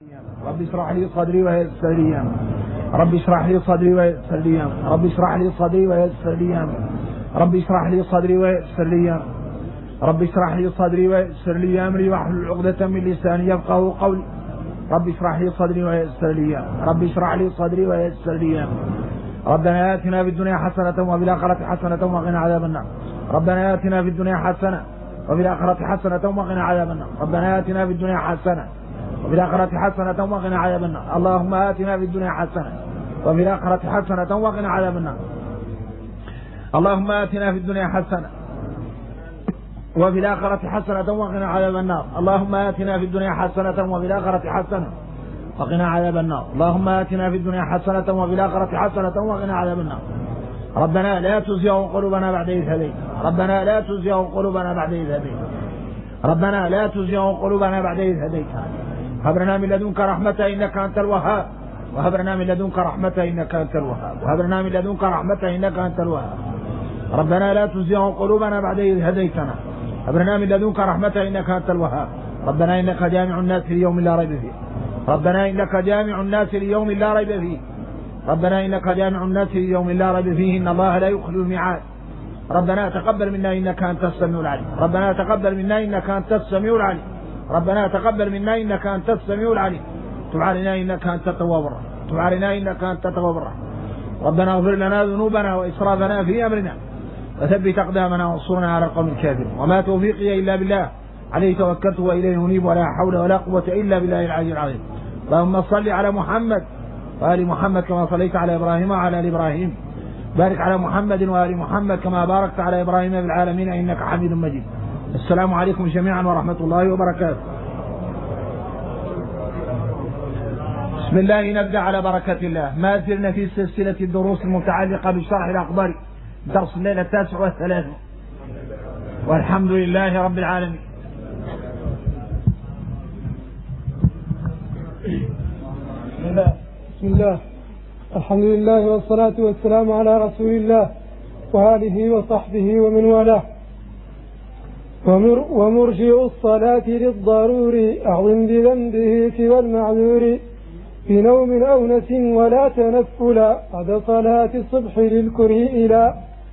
رب اشرح لي صدري ويسر لي امري. رب اشرح لي صدري ويسر لي امري. رب اشرح لي صدري ويسر لي امري. رب اشرح لي صدري ويسر لي امري. رب اشرح لي صدري ويسر لي امري واحلل عقدة من لساني يفقهوا قولي. رب اشرح لي صدري ويسر لي امري. رب اشرح لي صدري ويسر لي امري. ربنا آتنا في الدنيا حسنة وفي الآخرة حسنة وقنا عذاب النار. ربنا آتنا في الدنيا حسنة وفي الآخرة حسنة وقنا عذاب النار. ربنا آتنا في الدنيا حسنة وفي الآخرة حسنة وقنا عذاب النار. اللهم آتنا في الدنيا حسنة وفي الآخرة حسنة وقنا عذاب النار. اللهم آتنا في الدنيا حسنة وفي الآخرة حسنة وقنا عذاب النار. اللهم آتنا في الدنيا حسنة وفي الآخرة حسنة وقنا عذاب النار. اللهم آتنا في الدنيا حسنة وفي الآخرة حسنة وقنا عذاب النار. ربنا لا تزغ قلوبنا بعد إذ هديتنا. ربنا لا تزغ قلوبنا بعد إذ هديتنا. ربنا لا تزغ قلوبنا بعد إذ هديتنا. هب لنا من لدنك رحمة إنك أنت الوهاب. وهب لنا من لدنك رحمة إنك أنت الوهاب. وهب لنا من لدنك رحمة إنك أنت الوهاب. ربنا لا تزغ قلوبنا بعد إذ هديتنا. هب لنا من لدنك رحمة إنك أنت الوهاب. ربنا إنك جامع الناس ليوم لا ريب فيه. ربنا إنك جامع الناس ليوم لا ريب فيه. ربنا إنك جامع الناس ليوم لا ريب فيه إن الله لا يخلف الميعاد. ربنا تقبل منا إنك أنت السميع العليم. ربنا تقبل منا إنك أنت السميع العليم. ربنا تقبل منا إنك أنت السميع العليم. تب علينا إنك أنت التواب الرحيم. تب علينا إنك أنت التواب الرحيم. ربنا اغفر لنا ذنوبنا وإسرافنا في أمرنا وثبت أقدامنا وانصرنا على القوم الكافرين. وما توفيقي إلا بالله عليه توكلت وإليه أنيب ولا حول ولا قوة إلا بالله العلي العظيم. اللهم صل على محمد وآل محمد كما صليت على إبراهيم وعلى آل إبراهيم. بارك على محمد وآل محمد كما باركت على إبراهيم في العالمين إنك حميد مجيد. السلام عليكم جميعا ورحمة الله وبركاته. بسم الله نبدأ على بركة الله. ما زلنا في سلسلة الدروس المتعلقة بشرح الأخبار درس الليلة 39 والحمد لله رب العالمين. بسم الله الحمد لله والصلاة والسلام على رسول الله وآله وصحبه ومن والاه. ومرجئ الصلاة للضرور أعظم بذنبه سوى المعذور بنوم أو نس ولا تنفلا بعد صلاة الصبح للكره إلى.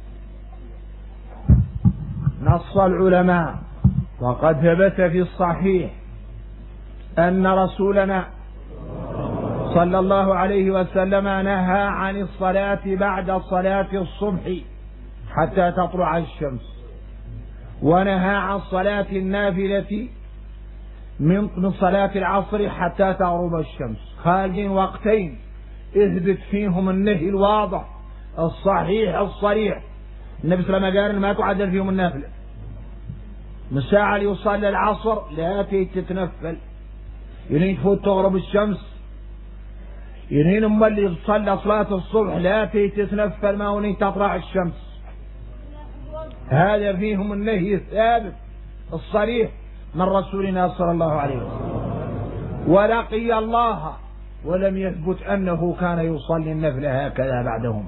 نص العلماء وقد ثبت في الصحيح أن رسولنا صلى الله عليه وسلم نهى عن الصلاة بعد صلاة الصبح حتى تطلع الشمس، ونهى عن صلاة النافلة من صلاة العصر حتى تغرب الشمس. خارجين وقتين اثبت فيهم النهي الواضح الصحيح الصريح. النبي صلى الله عليه وسلم قال ما تعدل فيهم النافلة من ساعة ليصلي العصر لا تتنفل يلين تفوت تغرب الشمس، يلين أما اللي تصلى صلاة الصبح لا تتنفل ما ولين تطلع الشمس. هذا فيهم النهي الثابت الصريح من رسولنا صلى الله عليه وسلم. ولقي الله ولم يثبت أنه كان يصلي النفل هكذا بعدهما.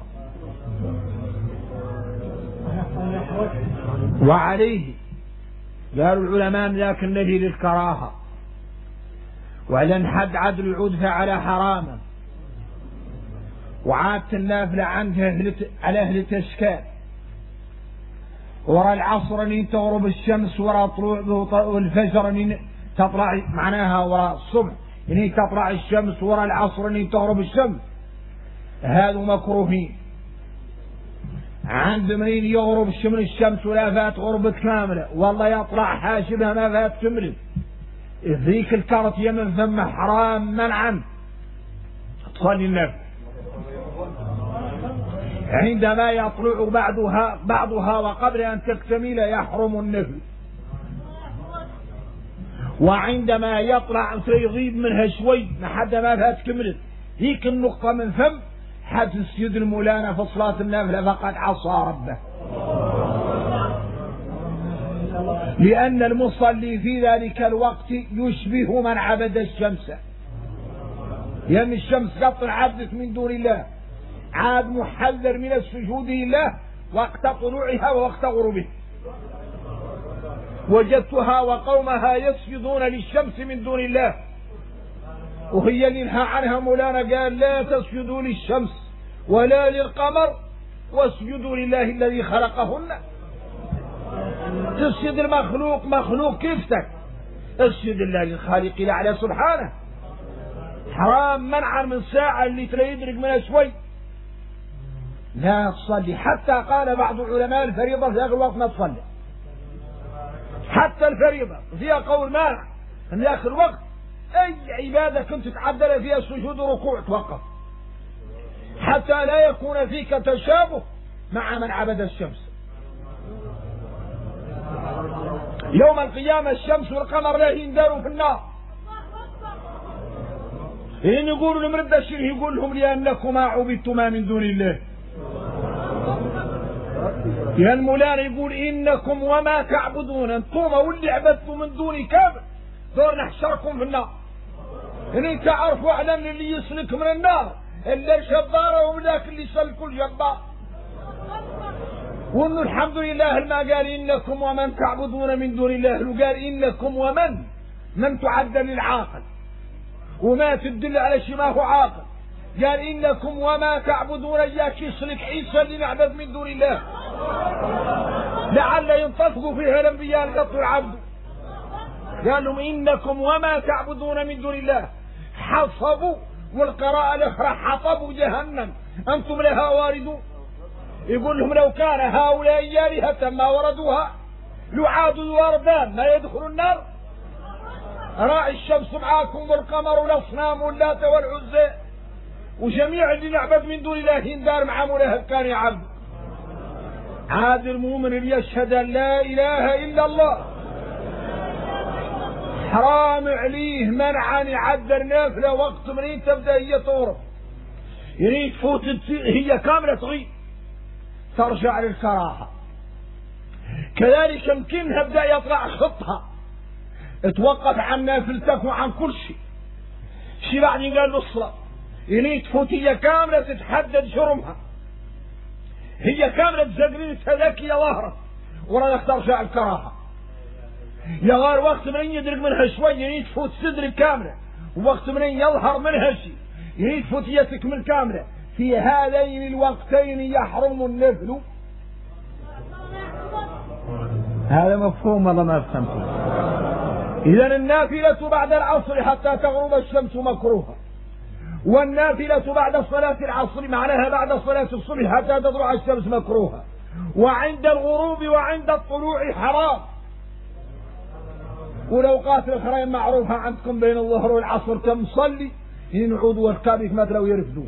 وعليه قالوا العلماء ذاك النهي للكراهة، وعلى حد عدل العود فعلى حراما، وعادة النافلة عندها على أهل تشكال. وراء العصر أن تغرب الشمس، وراء طلوع الفجر أن تطلع معناها وراء الصبح أن تطلع الشمس، وراء العصر أن تغرب الشمس. هذا مكروهين. عند منين يغرب من الشمس ولا فات غربة كاملة والله يطلع حاشبها ما فات تمرد ذيك الكرت يمن ثم حرام منعا تصلي النفل. عندما يطلع بعضها وقبل أن تكتمل يحرم النفل، وعندما يطلع يغيب منها شوي لحد ما فات كملت ذيك النقطة من ثم حد السيد المولانا في صلاة النافلة فقد عصى ربه، لأن المصلي في ذلك الوقت يشبه من عبد الشمس. لأن الشمس قد عبدت من دون الله، عاد محذر من السجود لله وقت طلوعها ووقت غروبها. وجدتها وقومها يسجدون للشمس من دون الله وهي اللي نهى عنها مولانا، قال لا تسجدوا للشمس ولا للقمر واسجدوا لله الذي خلقهن. تسجد المخلوق مخلوق كيفتك، اسجد الله للخالق الأعلى سبحانه. حرام منعا من ساعة اللي ترى يدرك منها شوي لا تصلي. حتى قال بعض علماء الفريضة في آخر وقت ما تصلي، حتى الفريضة فيها قول مانع في آخر وقت. أي عبادة كنت تعدل فيها سجود وركوع توقف، حتى لا يكون فيك تشابه مع من عبد الشمس. يوم القيامة الشمس والقمر لا ينداروا في النار. إن يقولوا لمرد الشرك يقول لهم لأنكما عبدتما من دون الله. يا المولانا يقول إنكم وما تعبدون أنتم واللي عبدتم من دوني كامل دور نحشركم في النار. إن انت عارفوا أعلم اللي يسلك من النار إلا الجبار ولاك اللي يسلكوا الجبار. وإنه الحمد لله ما قال إنكم ومن تعبدون من دون الله، وقال إنكم ومن تعد للعاقل وما تدل على شيء ما هو عاقل. قال إنكم وما تعبدون إياك يسلك عيسى اللي نعبد من دون الله لعل ينطفقوا فيها الأنبياء القط العبد. قال لهم إنكم وما تعبدون من دون الله حصبوا، والقراءة الأخرى حطبوا جهنم أنتم لها واردون. يقول لهم لو كان هؤلاء آلهة ما وردوها لعاد الوردان ما يدخل النار. راعي الشمس معاكم والقمر والأصنام واللات والعزى وجميع اللي نعبد من دون الله يندار مع مولاها كان يعبد. عاد المؤمن اللي يشهد أن لا إله إلا الله حرام عليه منعا يعدر نافلة وقت منين تبدأ هي تغرب، يعني تفوت هي كاملة تغيب ترجع للكراهة. كذلك يمكنها بدأ يطلع خطها توقف عن نافلتك وعن كل شيء. شي بعدين قال له الصلاة يعني تفوت هي كاملة تتحدد جرمها، هي كاملة تزقرين تذاك يا ظهرك وراك ترجع الكراهة. يا غير وقت من يدرك منها شوي يعني تفوت تدرك كاملة، ووقت من يظهر منها شيء يعني تفوت هي تكمل كاملة. في هذين الوقتين يحرم النفل. هذا مفهوم ولا ما فهمتم؟ إذن النافلة بعد العصر حتى تغرب الشمس مكروهة، والنافلة بعد صلاة العصر معناها بعد صلاة الصبح حتى تطلع الشمس مكروهة، وعند الغروب وعند الطلوع حرام. والأوقات الأخرى معروفة عندكم بين الظهر والعصر كم صلي ينعود والكابك ما لو يرفدوك.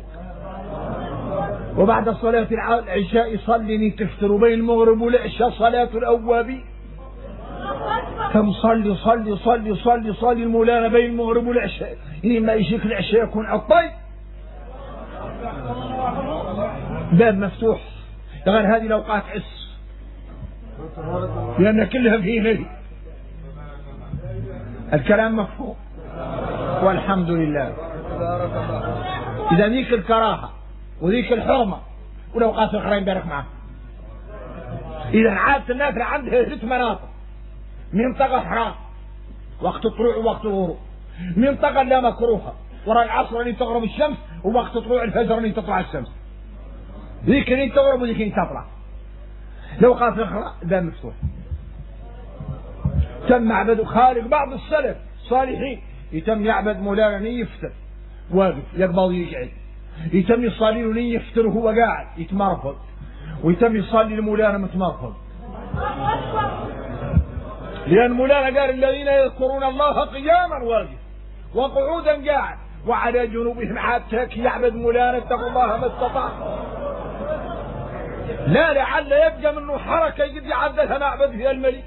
وبعد صلاة العشاء صلي تفتروا بين المغرب والعشاء صلاة الأوابين كم صلي صلي صلي صلي صلي المولانا بين المغرب والعشاء. ما يجيك العشاء يكون عطي باب مفتوح غير هذه الأوقات عس لأن كلها فيه نهي. الكلام مفهوم والحمد لله. إذا ذيك الكراهة وذيك الحرمة والأوقات الأخرى يبارك معه. إذا عادة النافلة عندها 3 مناطق: منطقة حرام وقت الطلوع ووقت الغروب، منطقة لا مكروهة وراء العصر اللي تغرب الشمس، ووقت طلوع الفجر اللي تطلع الشمس. ذيك اللي تغرب وذيك اللي تطلع. الأوقات الأخرى الباب مفتوح. تم عبد خالق بعض السلف الصالحين يتم يعبد مولانا يفتر واقف يقبض يقعد، يتم يصلي له يفتر وهو قاعد يتمرفض، ويتم يصلي لمولانا متمرفض. لأن مولانا قال الذين يذكرون الله قياما واقف وقعودا قاعد وعلى جنوبهم حتى يعبد مولانا اتقوا الله ما استطاع. لا لعل يبقى منه حركة يجد يعدلها معبد فيها الملك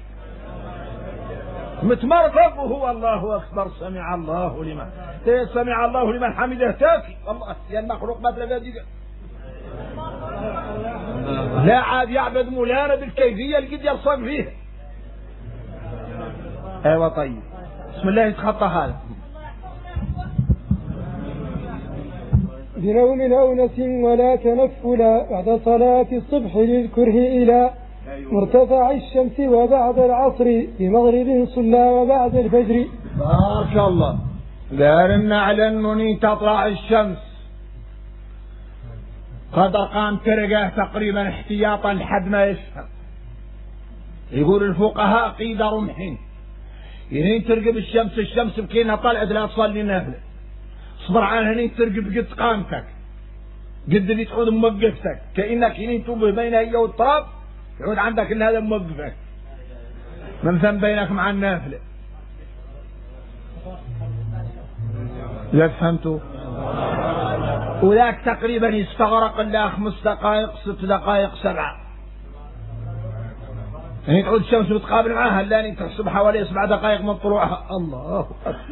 متمرفض وهو الله أكبر سمع الله لمن سمع الله لمن حمده تاكي والله يا المخلوق ما تلقى دقيقة. لا عاد يعبد مولانا بالكيفية اللي قد يرصق فيها. ايوه طيب بسم الله يتخطى هذا. بنوم أو نس ولا تنفلا بعد صلاة الصبح للكره إلى مرتفع الشمس وبعد العصر بمغرب صلى وبعد الفجر. بارك الله. قال إن أعلنني تطلع الشمس قد قام ترقاه تقريبا احتياطا لحد ما يفهم. يقول الفقهاء قيد رمحين، هنين ترقب الشمس بكينها طلعت لا تصلي نافلة، اصبر عن هنين ترقب قد قامتك قد اللي تعود موقفتك، كأنك هنين توبه بين هي والتراب يعود عندك ان هذا موقفك من ثم بينك مع النافلة. لا فهمتوا؟ وذاك تقريبا يستغرق الله 5 دقائق 6 دقائق 7، يعني تعود الشمس بتقابل معها لاني تحسب حوالي 7 دقائق من طلوعها. الله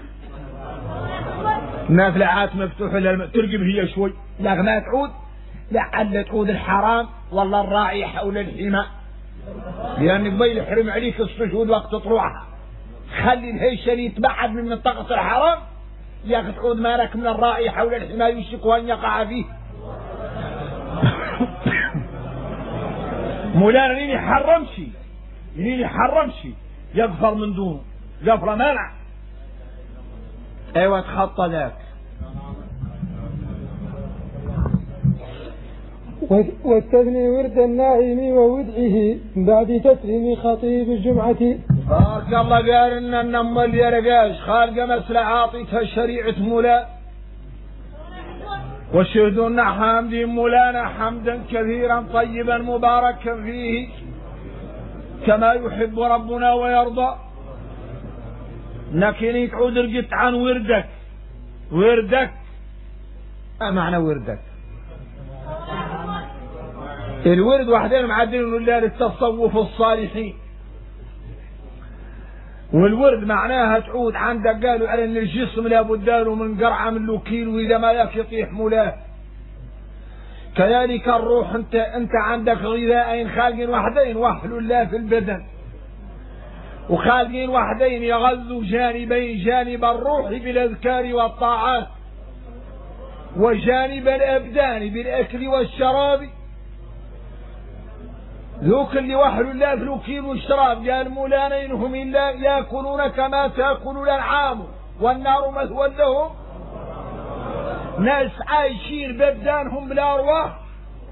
النافلة عاد مفتوحة ترقب هي شوي لا ما تعود، لعل تعود الحرام والله الراعي حول الحمى، لأن قبيل يحرم عليك السجود وقت طلوعها، خلي الهيشل يتبعد من منطقة الحرام يا أخي تعود مالك من الراعي حول الحمى يشك أن يقع فيه. مولانا يني حرم شي يغفر من دونه غفر مانع. ايوه تخطى ذاك. واستثني ورد النائم وودعه بعد تسليم خطيب الجمعة. بارك الله. قال ان النم اللي رقاش خالق مسلة عاطيتها شريعة مولا، وشهدوا حامدين مولانا حمدا كثيرا طيبا مباركا فيه كما يحب ربنا ويرضى. لكن تعود رقت عن وردك ما معنى وردك؟ الورد وحدين معدين لله للتصوف الصالحين، والورد معناها تعود عندك قالوا على ان الجسم لابد له من قرعه من لوكيل واذا ما ياك يطيح مولاه. كذلك الروح انت عندك غذاءين خالقين وحدين وحل الله في البدن، وخالقين وحدين يغذوا جانبين، جانب الروح بالاذكار والطاعات وجانب الابدان بالاكل والشراب. ذوك اللي وحلوا الله في الوكيل والشراب قال مولانا إنهم إلا يأكلون كما تأكل الأنعام والنار مثوى لهم، ناس عايشين بأبدانهم بالأرواح.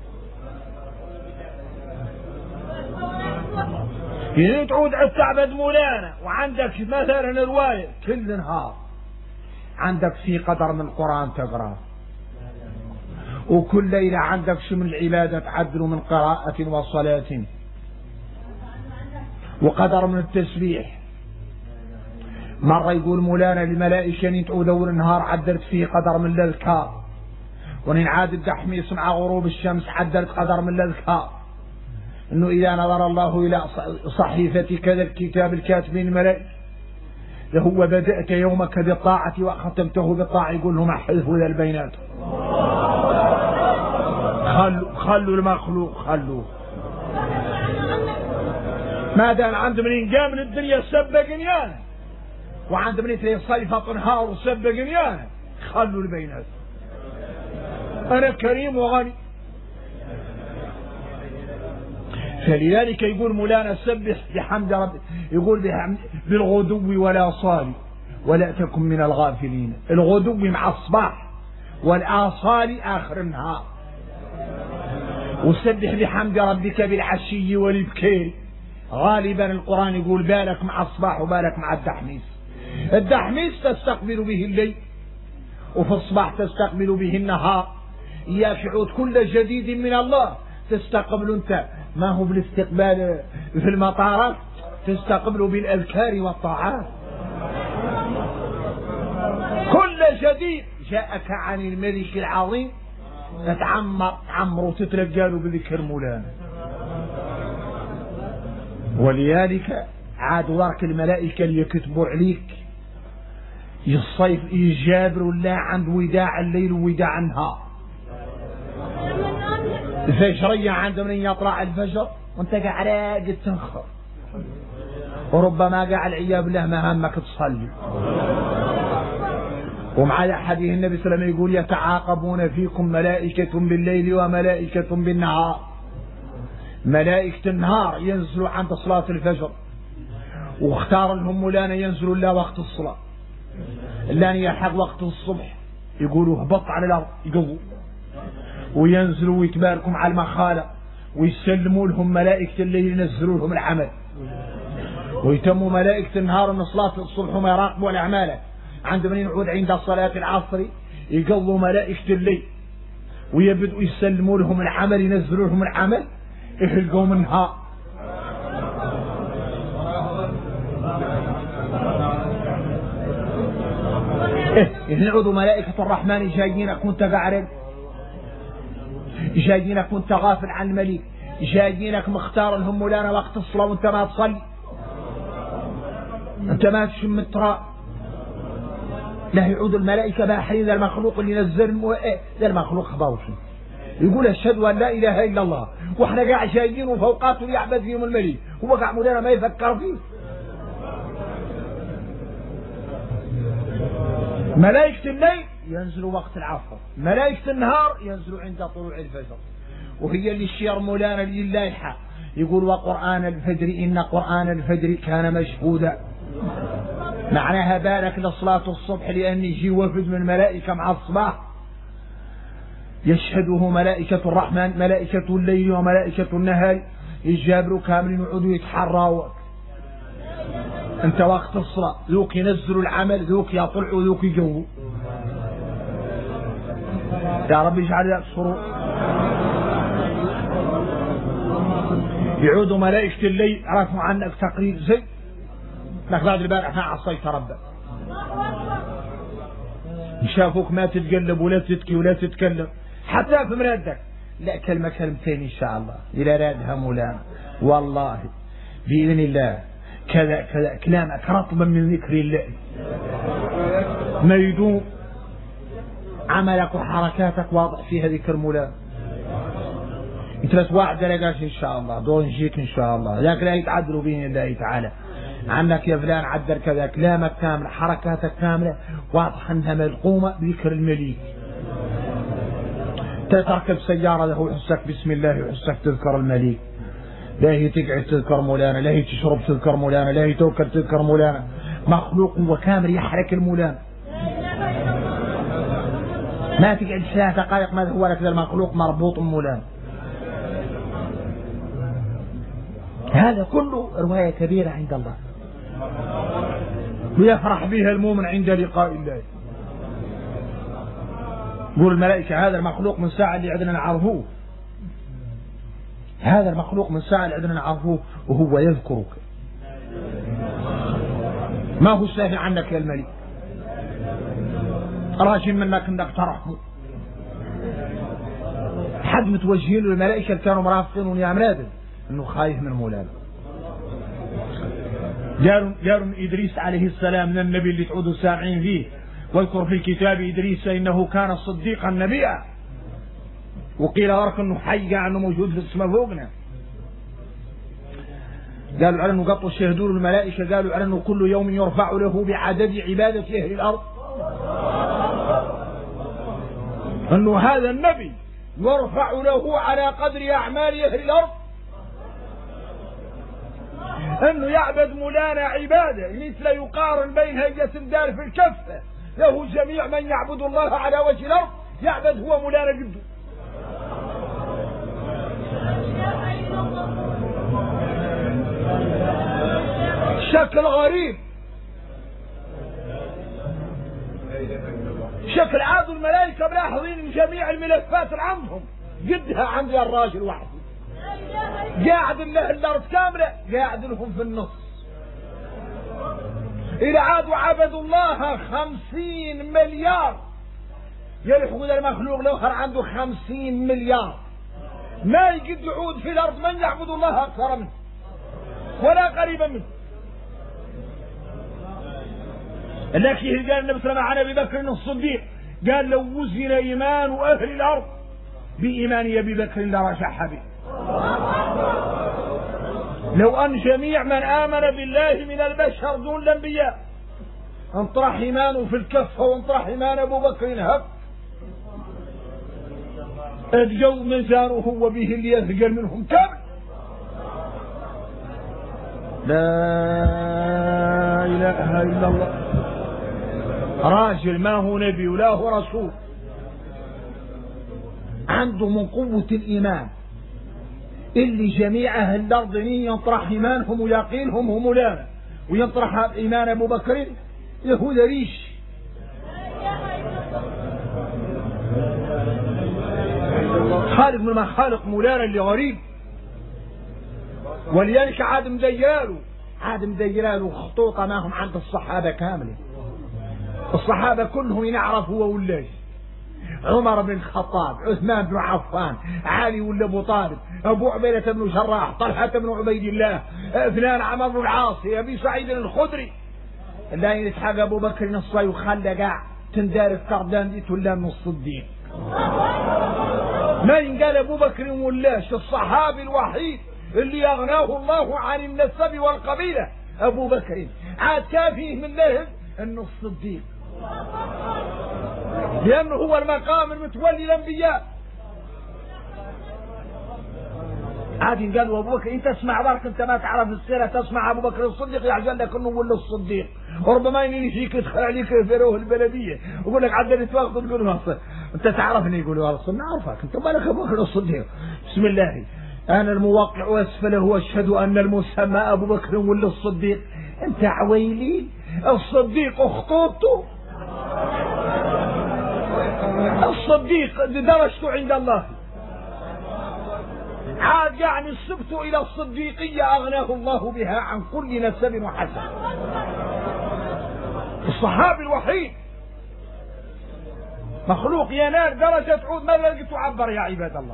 إذا تعود تعبد مولانا وعندك مثلا رواية كل نهار عندك في قدر من القرآن تقرأ، وكل ليلة عندك شو من العبادة تعدل من قراءة وصلاة، وقدر من التسبيح. مرة يقول مولانا للملائكة ان تعود دور النهار عدلت فيه قدر من الأذكار، وننعاد الدحميس مع غروب الشمس عدلت قدر من الأذكار، انه اذا نظر الله الى صحيفة كذا الكتاب الكاتبين الملائكة لهو بدأت يومك بالطاعة وختمته بالطاعة، يقول لهم احذفوا ذا البينات، خلوا المخلوق خلوه ما دام عند من قام من الدنيا سبق نيانا، وعند من صيفة نهار وسبق نيانا، خلوا البينات. انا كريم وغني. فلذلك يقول مولانا سبح بحمد ربك، يقول بالغدو ولا صال ولا تكن من الغافلين. الغدو مع الصباح والآصال آخر النهار. وسبح بحمد ربك بالعشي والبكير. غالبا القرآن يقول بالك مع الصباح وبالك مع الدحميس. الدحميس تستقبل به الليل، وفي الصباح تستقبل به النهار. إياك يعود كل جديد من الله تستقبل أنت، ما هو بالاستقبال في المطارات، تستقبل بالأذكار والطاعات. كل جديد جاءك عن الملك العظيم تعمر وتتلقى له بذكر مولانا. ولذلك عاد ذاك الملائكة اللي يكتبوا عليك الصيف يجابروا الله عند وداع الليل ووداع النهار. الفجرية عند من يطلع الفجر وانت قاعد تنخر، وربما قاعد العياذ بالله ما همك تصلي. ومع حديث النبي صلى الله عليه وسلم يقول يتعاقبون فيكم ملائكة بالليل وملائكة بالنهار. ملائكة النهار ينزلوا عند صلاة الفجر، واختار لهم مولانا ينزلوا لا وقت الصلاة، اللي يلحق وقت الصبح يقولوا هبط على الأرض يقووا وينزلوا ويتباركوا على المخالة ويسلموا لهم ملائكة الليل ينزلوا لهم العمل، ويتموا ملائكة النهار من صلاة الصبح وما يراقبوا الأعمال. عندما ينعود عند صلاة العصر يقضوا ملائكة الليل ويبدأوا يسلموا لهم العمل، ينزلوا لهم العمل يلقوا منها ينعودوا ملائكة الرحمن جايينك وانت قاعد، جايينك وانت غافل عن الملك، جايينك مختار لهم مولانا وقت الصلاة وانت ما تصلي، انت ما تشم التراب. لا يعود الملائكة باحرين ذا المخلوق اللي نزل ذا المخلوق خباوشي يقول أشهد أن لا إله إلا الله، وإحنا قاعد جايين وفوقاته يعبد فيهم الملك، هو قاعد مولانا ما يفكر فيه. ملائكة الليل ينزلوا وقت العصر، ملائكة النهار ينزلوا عند طلوع الفجر، وهي اللي الشير مولانا لله يقول وقرآن الفجر إن قرآن الفجر كان مشهودا. معناها بارك لصلاة الصبح لأن يجي وفد من ملائكة مع الصباح يشهده ملائكة الرحمن، ملائكة الليل وملائكة النهار يجابروا كاملين ويقعدوا يتحروا. انت وقت الصلاة ذوك ينزلوا العمل، ذوك يطلعوا، ذوك يجوا. يا رب يجعل لك سرور. يعودوا ملائكة الليل عرفوا عنك تقرير زي لك بعد البارح ما عصيت ربك، شافوك ما تتقلب ولا تتكي ولا تتكلم حتى في مرادك، لا كلمة كلمتين إن شاء الله إلى رادها مولانا والله بإذن الله كذا كذا كلامك رطبا من ذكر الله ما يدوم عملك وحركاتك واضح فيها ذكر مولانا. انت بس واحد درجات ان شاء الله دور نجيك ان شاء الله ذاك لا يتعدلوا بين الله تعالى عنك يا فلان عدل كذا، كلامك كامل حركاتك كامله واضح انها ملقومه بذكر المليك. تركب سياره له يحسك بسم الله يحسك تذكر المليك، لا هي تقعد تذكر مولانا، لا هي تشرب تذكر مولانا، لا هي توكل تذكر مولانا، مخلوق وكامل يحرك المولانا. ما تقعد 3 دقائق ما هو لك ذا المخلوق مربوط مولانا. هذا كله رواية كبيرة عند الله ويفرح بها المؤمن عند لقاء الله. يقول الملائكة هذا المخلوق من ساعة اللي عندنا نعرفوه، هذا المخلوق من ساعة اللي عندنا نعرفوه وهو يذكرك، ما هو سهل عنك يا الملك، راجل منك انك ترحمه. حد متوجهين له الملائكة اللي كانوا مرافقين يا ملادن انه خايف من مولانا. قالوا من إدريس عليه السلام من النبي اللي تعودوا سامعين فيه، واذكر في كتاب إدريس إنه كان صديقا نبيا، وقيل ورك انه حي قاعد انه موجود في السماء فوقنا. قالوا على انه قطوا شهدوا الملائكة، قالوا على انه كل يوم يرفع له بعدد عبادة أهل الأرض، انه هذا النبي يرفع له على قدر أعمال أهل الأرض، انه يعبد مولانا عباده مثل يقارن بين هيئة الدار في الكفة له جميع من يعبد الله على وجه الارض يعبد هو مولانا جده. شكل غريب، شكل عاد الملائكة ملاحظين جميع الملفات اللي عندهم قدها عند الراجل وحده، قاعد له الارض كامله قاعد لهم في النص. إذا عادوا عبدوا الله 50 مليار يلحقوا ذا المخلوق الاخر عنده 50 مليار، ما يقد يعود في الارض من يعبد الله اكثر منه ولا قريبا منه. لكن قال النبي صلى الله عليه وسلم عن ابي بكر الصديق قال لو وزن ايمان اهل الارض بايمان ابي بكر لرشح به. لو أن جميع من آمن بالله من البشر دون الأنبياء انطرح إيمانه في الكفة وانطرح إيمان أبو بكر هب أدجوا ميزانه وبه اللي يثقل منهم كامل. لا إله إلا الله. راجل ما هو نبي ولا هو رسول، عنده من قوة الإيمان اللي جميع أهل الأرض ينطرح إيمانهم ويقينهم هم لا، وينطرح إيمان أبو بكر يهود ريش. خالق من مخالق مولانا اللي غريب، ولذلك عاد مديراله خطوطة ما هم عند الصحابة كاملة. الصحابة كلهم يعرف هو ولاش، عمر بن الخطاب، عثمان بن عفان، علي ولا ابو طالب، ابو عبيدة بن جراح، طلحة بن عبيد الله، اثنان عمرو بن العاص، ابي سعيد الخدري. لا يتحق ابو بكر الصي وخلى قاع تندار في كردان دي ولا من الصديق. ما ينقال ابو بكر ولاش الصحابي الوحيد اللي اغناه الله عن النسب والقبيلة ابو بكر، عاد كافيه من لهب انه الصديق، لأنه هو المقام المتولي الأنبياء. عاد قالوا أبو بكر، أنت اسمع بارك، أنت ما تعرف السيرة، تسمع أبو بكر الصديق يعجل لك أنه ولا الصديق، وربما يني فيك يدخل عليك في روح البلدية ويقول لك عدني تواخذ تقول له أنت تعرفني، يقول له أنا أعرفك، أنت مالك أبو بكر الصديق. بسم الله، أنا الموقع وأسفله وأشهد أن المسمى أبو بكر ولا الصديق. أنت عويلي الصديق أخطوته، الصديق درجته عند الله، عاد يعني السبت إلى الصديقية أغناه الله بها عن كل نسب وحسب. الصحابي الوحيد مخلوق ينال درجة عود ما لقيت تعبر يا عباد الله.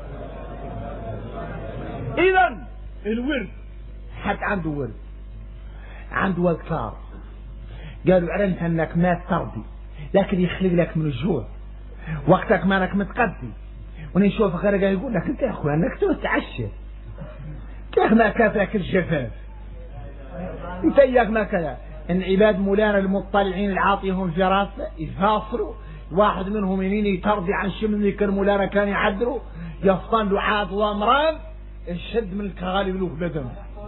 إذن الورد حد عنده ورد، عنده أذكار، قالوا علمت أنك ما ترضي لكن يخلق لك من الجوع وقتك ما انك متقدم، ونشوف غير يقول لك انت يا اخويا انك تتعشى كيف ما كافاك الجفاف، انت اياك ما كذا. ان عباد مولانا المطلعين العاطيهم الجراس يفاصلوا، واحد منهم ينين ترضي عن شمن ذكر مولانا كان يعدلوا يفطن له عاد وامران الشد من الكغالب له بدم،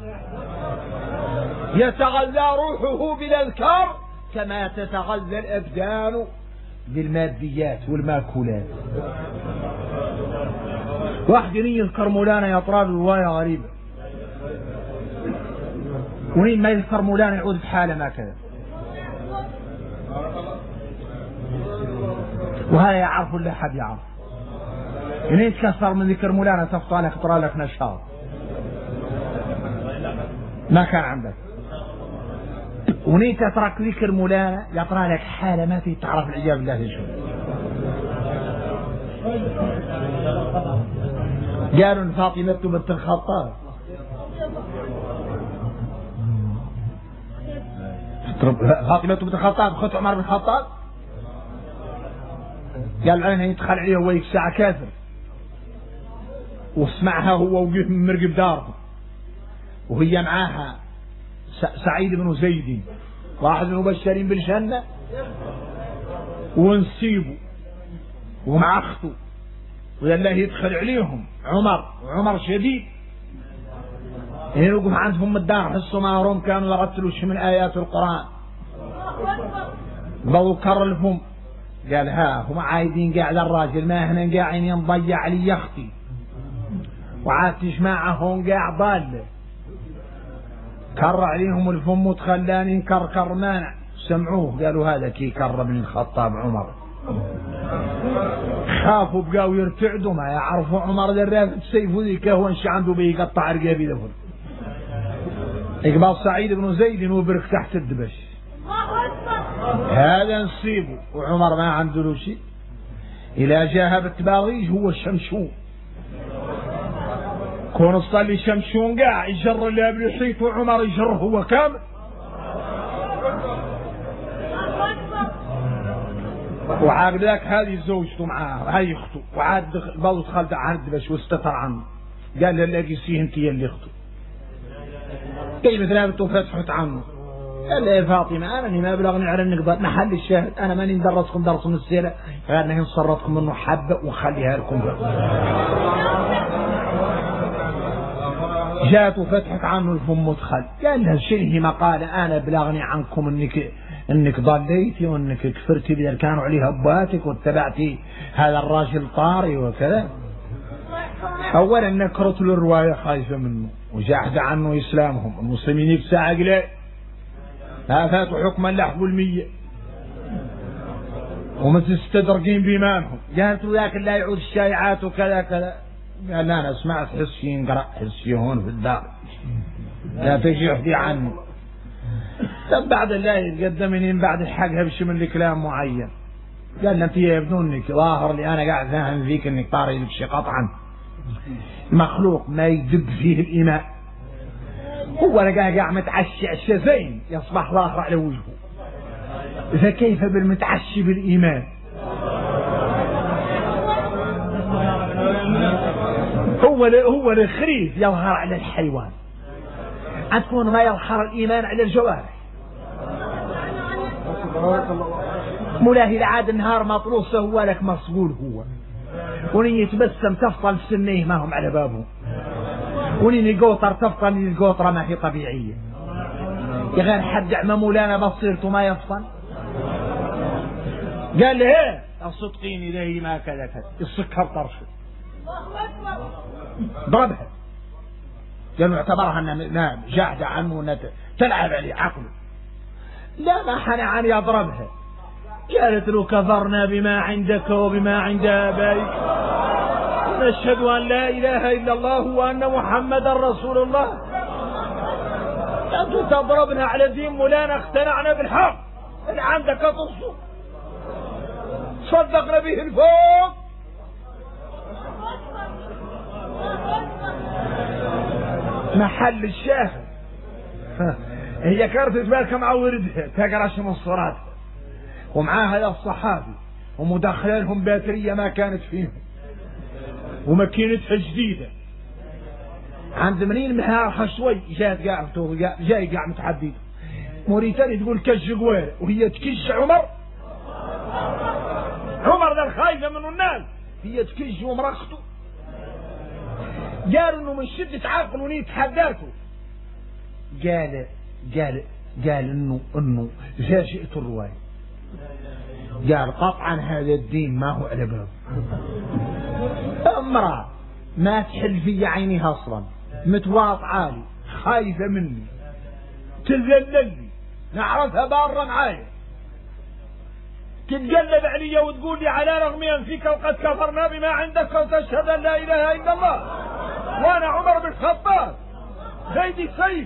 يتغذى روحه بالاذكار كما تتغذى الابدان بالماديات والماكولات. واحد يذكر مولانا يطراد رواية غريبة، وين ما يذكر مولانا يعود في حالة ما كذا، وهذا يعرف ولا حد يعرف. وين يتكسر من ذكر مولانا تفطى لك طرى لك نشاط ما كان عندك، ونيت تترك ذكر مولانا يطرى لك حالة ما في تعرف العياذ بالله شو. قالوا فاطمة بنت الخطاب فاطمة بنت الخطاب اخت عمر بن الخطاب، قال عنها يدخل عليه هو ساعة كافر، واسمعها هو وقف من مرقب داره، وهي معاها سعيد بن زيد واحد من المبشرين بالجنة ونسيبه ومع اخته، ويلا يدخل عليهم عمر شديد يوقف عندهم الدار، حسوا ما هم كانوا يرتلوا شيء من آيات القرآن، بضوا كر لهم قال ها هم عايدين قاعد الراجل ما هنا قاعدين ينضيع علي يختي، وعاد تجمعهم قاعد ضاله، كر عليهم الفم وتخلاني كر مانع، سمعوه قالوا هذا كي كر بن الخطاب عمر، خافوا بقاو يرتعدوا ما يعرفوا عمر ذرافة سيفه ذيك هو انش عنده بيقطع رقابي ذفر. اقبال سعيد بن زيد وبرك تحت الدبش، هذا نصيبه، وعمر ما عنده له شيء، إلى جاهب التباغيج هو الشمشون، كون الصلي شمشون قاع يجر اللي قبل يحيط وعمر يجره هو كامل. وعاد ذاك هذه زوجته معاه هاي اخته، وعاد بوت خالد عهد باش واستتر عنه، قال له لاقي سيه انت يا اللي اخته، كلمة ثلاثة وفتحت عنه، قال يا فاطمة أنا ما بلغني على النقضاء محل الشاهد، أنا ماني ندرسكم درس من السيرة، غير نصرتكم منه حبة وخليها لكم. جاءت وفتحت عنه الفم مدخل، قال لها شنو ما قال أنا بلغني عنكم انك ضليتي وانك كفرتي بذل كانوا عليها اباتك واتبعتي هذا الراجل طاري وكذا. اولا نكرت للرواية خايفة منه وجاحد عنه اسلامهم، المسلمين يكسع قليل لا فاتوا حكما لحقوا 100 ومتستدرقين بإمامهم. قالت له ذاك لا يعود الشائعات وكذا كذا. قال لا أنا سمعت حسي ينقرأ حسي هون في الدار لا تجي يحدي عني. طب بعد الله يتقدمني من بعد الحق هبش من الكلام معين. قال له انت يبدو انك ظاهر لي انا قاعد فاهم فيك انك طاري لك شيء قطعا. مخلوق ما يدب فيه الايمان هو انا قاعد متعشي الشفين يصبح ظاهر على وجهه، فكيف بالمتعشي بالايمان؟ هو الخريف يظهر على الحيوان، أتكون ما يظهر الإيمان على الجوارح. ملاهي العاد النهار مطروسه هو لك مصقول هو، ونين يتبسم تفضل سنيه ما هم على بابه، ونين يقوطر تفضل القوطرة ما هي طبيعية. يا غير حد عم مولانا بصيرته ما يفضل. قال له ايه الصدقين إليه ما كذا كذا السكر طرشه ضربها. قالوا اعتبرها انها جاحدة عنه تلعب عليه عقله. لا ما حنى عن يضربها. قالت له كفرنا بما عندك وبما عند آبائك نشهد أن لا إله إلا الله وأن محمدا رسول الله. أنتم تضربنا على دين مولانا اقتنعنا بالحق اللي عندك تصدق صدقنا به الفوق. محل الشاهد هي كانت تبارك مع وردها تقرا شي من الصورات ومعاها هذا الصحابي ومدخلينهم باتريه ما كانت فيهم وماكينتها جديده. عند منين مهارها شوي جات قاعدته جاي قاعد متحدد موريتاني تقول كش قوير وهي تكش عمر ذا الخايفه منه الناس هي تكش ومرخته. قالوا انه من شدة عقل ونيت حداته. قال انه فاجئت الرواية. قال قطعا هذا الدين ما هو على باب. امرأة ما تحل في عينها اصلا متواط عالي خايفة مني تذللني نعرفها بارة معايا تتقلب علي وتقول لي على رغم انفك وقد كفرنا بما عندك وتشهد ان لا اله الا الله وانا عمر بن الخطاب زيدي سيفي.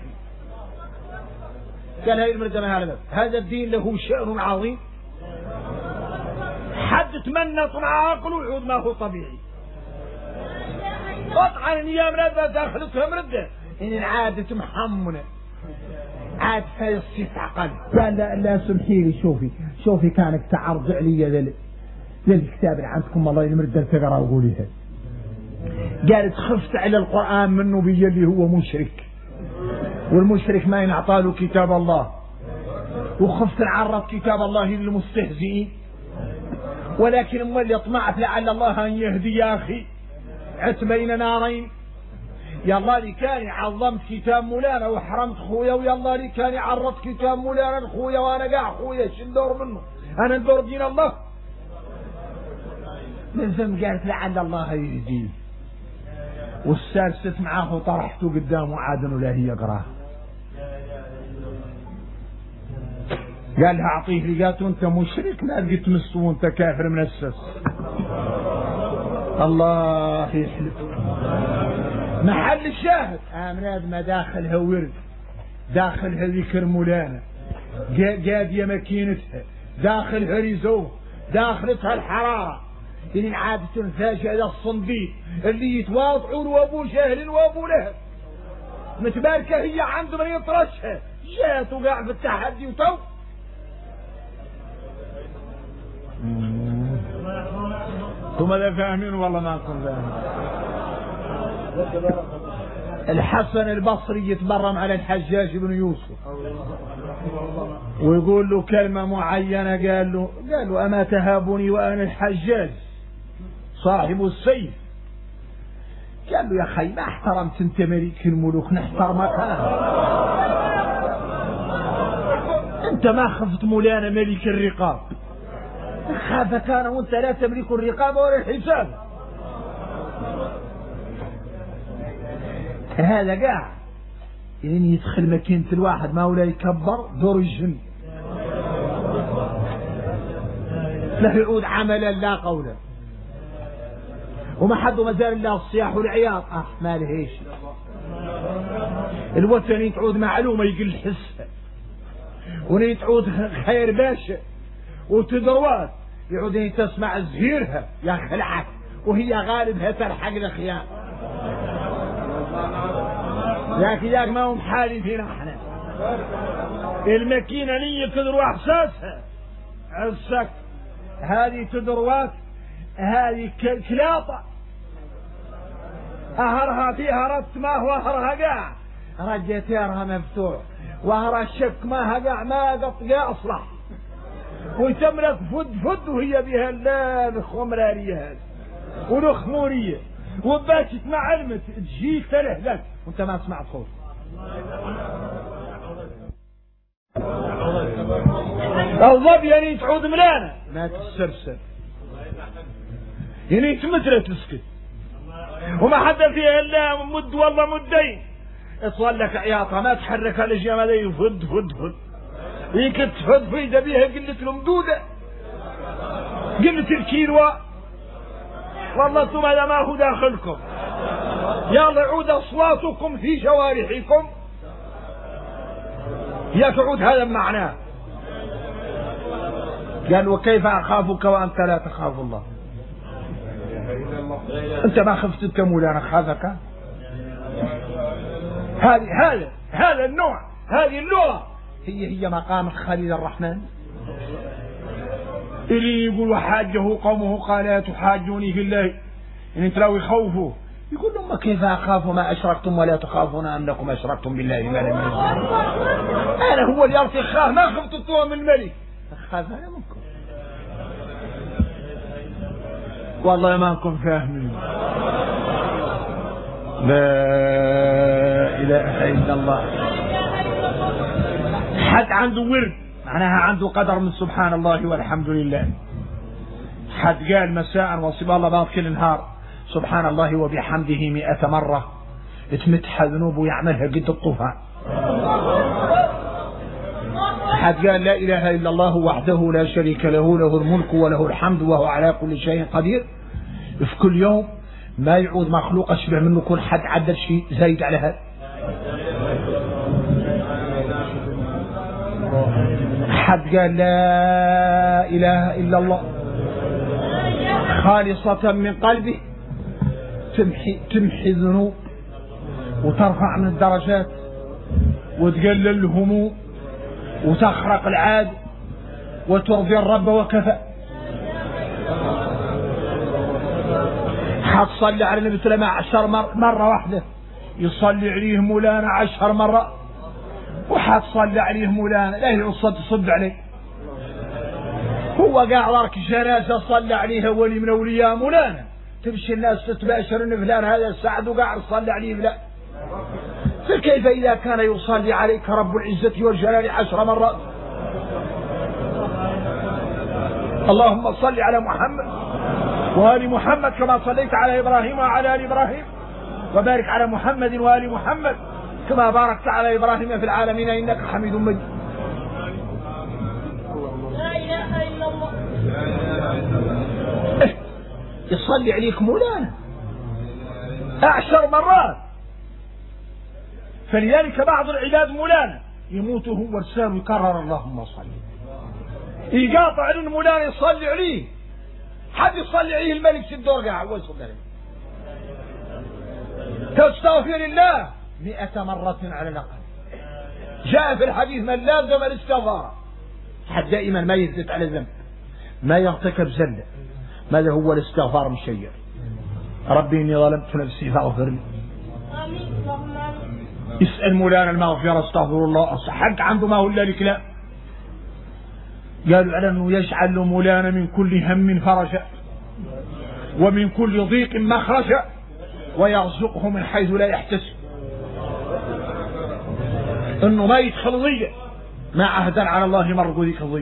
قال هاي المرجمة هذا الدين له شأن عظيم حد تمنط مع عقله ويعود ما هو طبيعي. قطعا يا مرده داخلتها مرده ان عادت محمنه عاد في الصيف عقل. قال لا سمحي لي شوفي كانك تعرض علي للكتاب اللي عندكم الله يمرد تقرا وقوليها. قالت خفت على القرآن منه بي اللي هو مشرك والمشرك ما ينعطاله كتاب الله وخفت نعرض كتاب الله للمستهزئين ولكن امال يطمعت لعل الله ان يهدي يا اخي عت بين نارين. يا الله لي كان عظمت كتاب مولانا وحرمت خويا ويا الله لي كان عرضت كتاب مولانا لخويا وانا قاع خويا شو ندور منه انا ندور دين الله. من ثم قالت لعل الله يهديه والسالست معاه وطرحته قدامه عاد ولا هي يقراه. قال لها اعطيه لي قالت انت مشرك ما لقيت تمسه وانت كافر منسس. الله يحلف. محل الشاهد امراض ما داخلها ورد داخلها ذكر مولانا قاديه ماكينتها داخلها ريزو داخلتها الحراره إن عادة فاجئة الصنديق اللي يتواضعون وابو جهل وابو لهب متباركة هي عنده من يطرشها جات وقاع في التحدي وتو. ثم لا فاهمين والله ما كنت فاهمين. الحسن البصري يتبرم على الحجاج بن يوسف ويقول له كلمة معينة قال له أما تهابني وأنا الحجاج صاحب السيف. قال له يا أخي ما احترمت أنت ملك الملوك نحترمك انت ما خفت مولانا ملك الرقاب؟ خافك انا وانت لا تملك الرقاب ولا الحساب. هذا قاع يعني يدخل مكينة الواحد ما ولا يكبر دور الجن، لا يعود عملا لا قولا، وما حد مازال الا الصياح والعياط. ما لهيش الوثني تعود معلومه يقل حسها، وني تعود خير باشا وتدروات يعود تسمع زهيرها يا خلعك وهي غالبها تلحق الخيام. لكن ياك ما هم حالي فينا احنا. الماكينه لي تدرو احساسها عسك، هذه تدروات، هذه كلاطه اهرها فيها رت ما هو اهرها قاع، رجتيرها مفتوح وهرها الشك ما قاع ما قطع اصلح، وتملك فد وهي بها لا الخمراريه هذه والخموريه وباتت مع علمت تجيك تلهلك وانت ما سمعت صوت. الضب يعني تعود ملانه ما تسرسل، يعني تمتر تسكت وما حد فيها الا مد والله مدين اطول لك عياطه ما تحرك الاشياء هذه يفد فد يمكن تفد فيدا بيها قلة الممدوده قلة الكيلوة. والله انتم هذا ما هو داخلكم، يلا عود اصواتكم في جوارحكم يا تعود هذا معناه. قال وكيف اخافك وانت لا تخاف الله؟ انت ما خفتك مولانا خافك؟ هذا النوع، هذه اللغة هي مقام خليل الرحمن اللي يقول وحاجه قومه قال لا تحاجوني في الله ان انت لو يخوفوا يقول لهم كيف اخاف ما اشركتم ولا تخافون انكم اشركتم بالله ما لم ينزل. انا هو اللي ارتي خاف ما خفت التهم الملك خاف انا منكم. والله ما انكم فاهمين. لا اله الا الله. حد عنده ورد معناها عنده قدر من سبحان الله والحمد لله. حد قال مساء وصب الله بعض كل نهار سبحان الله وبحمده 100 مرة تمتح ذنوبه يعملها قد الطوفان. حد قال لا إله إلا الله وحده لا شريك له له الملك وله الحمد وهو على كل شيء قدير. في كل يوم ما يعود مخلوق أشبه منه كل حد عدل شيء زايد على هذا. حد قال لا إله إلا الله خالصة من قلبه تمحي الذنوب وترفع من الدرجات وتقلل الهموم وتخرق العاد وترضي الرب وكفى. حتصلي على النبي صلى الله عليه وسلم 10 مرة واحدة يصلي عليه مولانا 10 مرات وحتصلي عليه مولانا لا يعصد تصد عليه. هو قاعد راك جنازة صلى عليها ولي من اولياء مولانا تمشي الناس تتباشر ان فلان هذا السعد وقاعد تصلي عليه لا. فكيف اذا كان يصلي عليك رب العزة والجلال 10 مرات؟ اللهم صل على محمد وآل محمد كما صليت على ابراهيم وعلى آل ابراهيم وبارك على محمد وآل محمد كما باركت على ابراهيم في العالمين انك حميد مجيد. لا اله الا الله. يصلي عليك مولانا 10 مرات. فلذلك بعض العباد مولانا يموت هو لسانه يكرر اللهم صل يقاطع المولانا يصلي عليه. حد يصلي عليه الملك في الدور قاعد ويصلي عليه. تستغفر الله 100 مرة على الأقل. جاء في الحديث من لازم الاستغفار حد دائما ما يثبت على ذنب ما يرتكب زلة ماذا هو الاستغفار مشير. ربي إني ظلمت نفسي فاغفر لي. يسأل مولانا المغفرة استغفر الله حق عنده ما هو إلا لك لا. قالوا على أنه يجعل مولانا من كل هم فرجا ومن كل ضيق مخرجا ويرزقه من حيث لا يحتسب. انه ما يدخل ضيق ما عهدا على الله مر ذيك الضيق،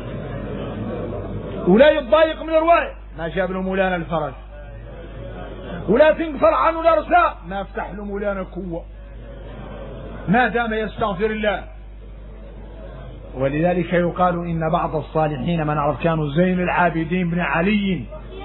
ولا يتضايق من الرواية ما جاب له مولانا الفرج، ولا تنقفر عنه الأرزاق ما افتح له مولانا القوة ما دام يستغفر الله. ولذلك يقال إن بعض الصالحين من عرف كانوا زين العابدين بن علي،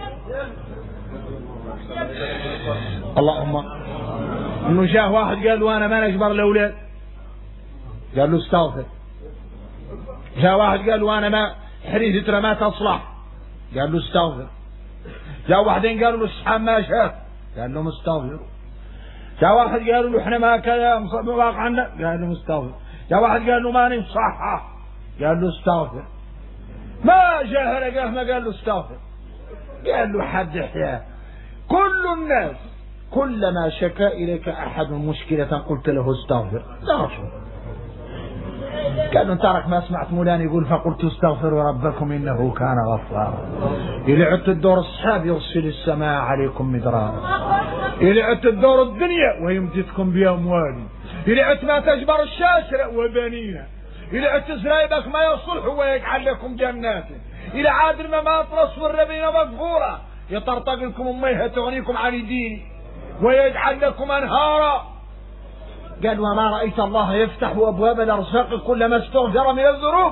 اللهم، انه جاء واحد قال له انا ما نجبر الاولاد، قال له استغفر. جاء واحد قال له انا ما حريتي ما تصلح، قال له استغفر. جاء واحدين قالوا له الصحاب ما شاف، قال لهم استغفر. جاء واحد قالوا له احنا ما كذا واقع عنا، قال له استغفر. جاء واحد قال له ما نصحح، قال له استغفر. ما جاء لقاه ما قال له استغفر، قال له حد احياه. كل الناس كلما شكا إليك أحد مشكلة قلت له استغفر، لا شو قال له ترك ما سمعت مولانا يقول فقلت استغفروا ربكم إنه كان غفارا. إلي عدت الدور الصحاب يرسل السماء عليكم مدرارا، إلي عدت الدور الدنيا ويمددكم بأموال، إلي عدت ما تجبر الشاشرة وبنينا، إلي عدت زرايبك ما يصلح ويجعل لكم جنات، إلي عادل ما ترص والربين مغفورة يطرطق لكم أميها تغنيكم عن الدين ويجعل لكم أنهارا. قال وما رأيت الله يفتح أبواب الأرزاق كلما استغفر من الذنوب.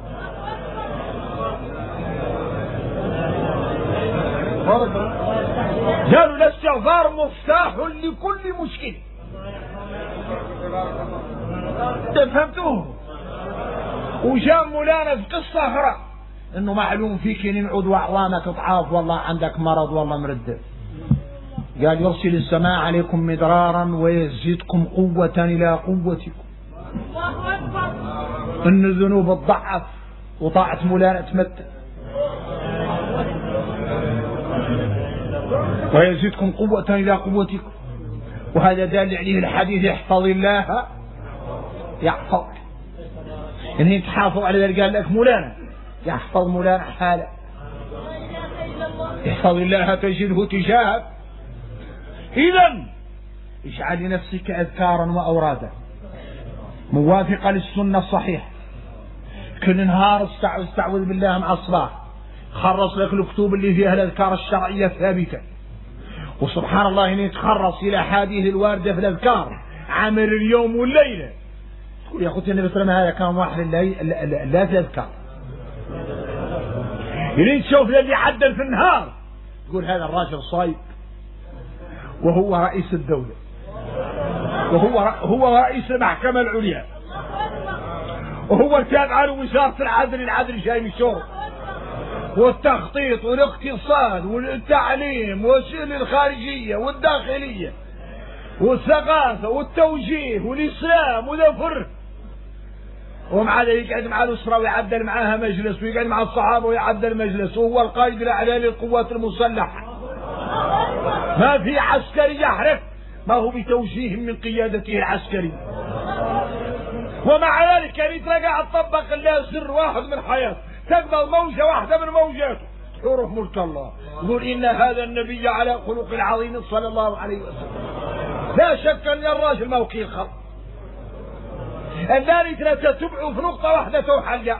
قالوا الاستغفار مفتاح لكل مشكلة. فهمتوه؟ وجاء مولانا في قصة أخرى انه معلوم فيك ان عضو اعوامك ضعاف والله عندك مرض والله مرد، قال يرسل السماء عليكم مدرارا ويزيدكم قوة الى قوتكم. ان الذنوب تضعف وطاعة مولانا تمتع، ويزيدكم قوة الى قوتكم. وهذا دال عليه الحديث احفظ الله يحفظك، ان تحافظ على ذلك. قال لك مولانا يحفظ مولانا حاله، احفظ الله تجده تجاهك. إذن اجعل لنفسك أذكارا وأورادا موافقة للسنة الصحيحة. كل نهار استعوذ بالله مع الصباح، خرص لك الكتب اللي فيها الأذكار الشرعية ثابتة. وسبحان الله إن يتخرص إلى حديث الواردة في الأذكار عمل اليوم والليلة. تقول يا أخوتي النبي صلى الله عليه وسلم هذا كان واحد لا في الأذكار. يريد تشوف اللي عدل في النهار تقول هذا الراجل صايب، وهو رئيس الدولة، وهو رئيس المحكمة العليا، وهو التابع لوزارة العدل جاي من الشغل والتخطيط والاقتصاد والتعليم والشؤون الخارجية والداخلية والثقافة والتوجيه والإسلام والفر. ومع ذلك يقعد مع الأسرة ويعدل معاها مجلس، ويقعد مع الصحابة ويعدل مجلس، وهو القائد الأعلى للقوات المسلحة. ما في عسكري يحرف ما هو بتوجيه من قيادته العسكري. ومع ذلك يعني تلقى تطبق الله سر واحد من حياته، تقبل موجة واحدة من موجاته حروف ملك الله. يقول إن هذا النبي على خلق عظيم صلى الله عليه وسلم. لا شك أن الراجل ما هو كي الخلق الذي تتبعوا في نقطة واحدة توحل.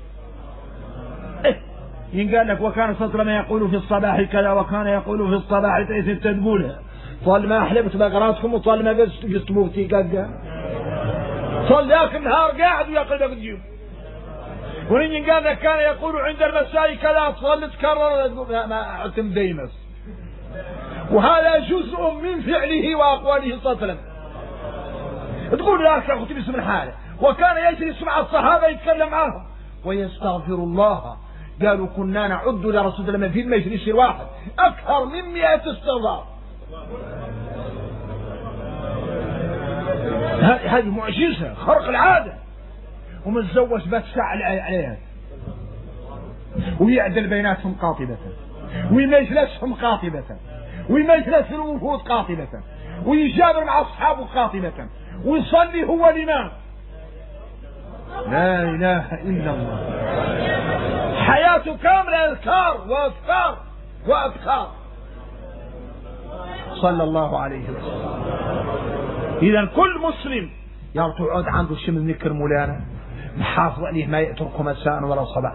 إن قال لك وكان صلى الله عليه وسلم يقول في الصباح كذا وكان يقول في الصباح تيس تقولها، طال ما أحلبت بقراتكم وطال ما قست موتي قد طال ذاك النهار قاعد ويقول لك تجيب. وإن قال لك كان يقول عند المساء كذا صلت كرر ما عتم ديمس. وهذا جزء من فعله وأقواله صلى الله عليه وسلم. تقول لا يا أخوتي باسم الحالة. وكان يجلس مع الصحابة يتكلم معهم ويستغفر الله. قالوا كنا نعد لرسول الله في المجلس الواحد أكثر من 100 استغفار. هذه معجزة خرق العادة. ومتزوج بتساعد عليها ويعدل بيناتهم قاطبة ويمجلسهم قاطبة ويمجلس الوفود قاطبة ويجابر مع أصحابه قاطبة ويصلي هو الإمام. لا إله إلا الله. حياته كاملة أذكار وأذكار وأذكار صلى الله عليه وسلم. إذا كل مسلم يقعد عنده شيء من ذكر مولانا نحافظ عليه ما يأتركم مساء ولا صباح.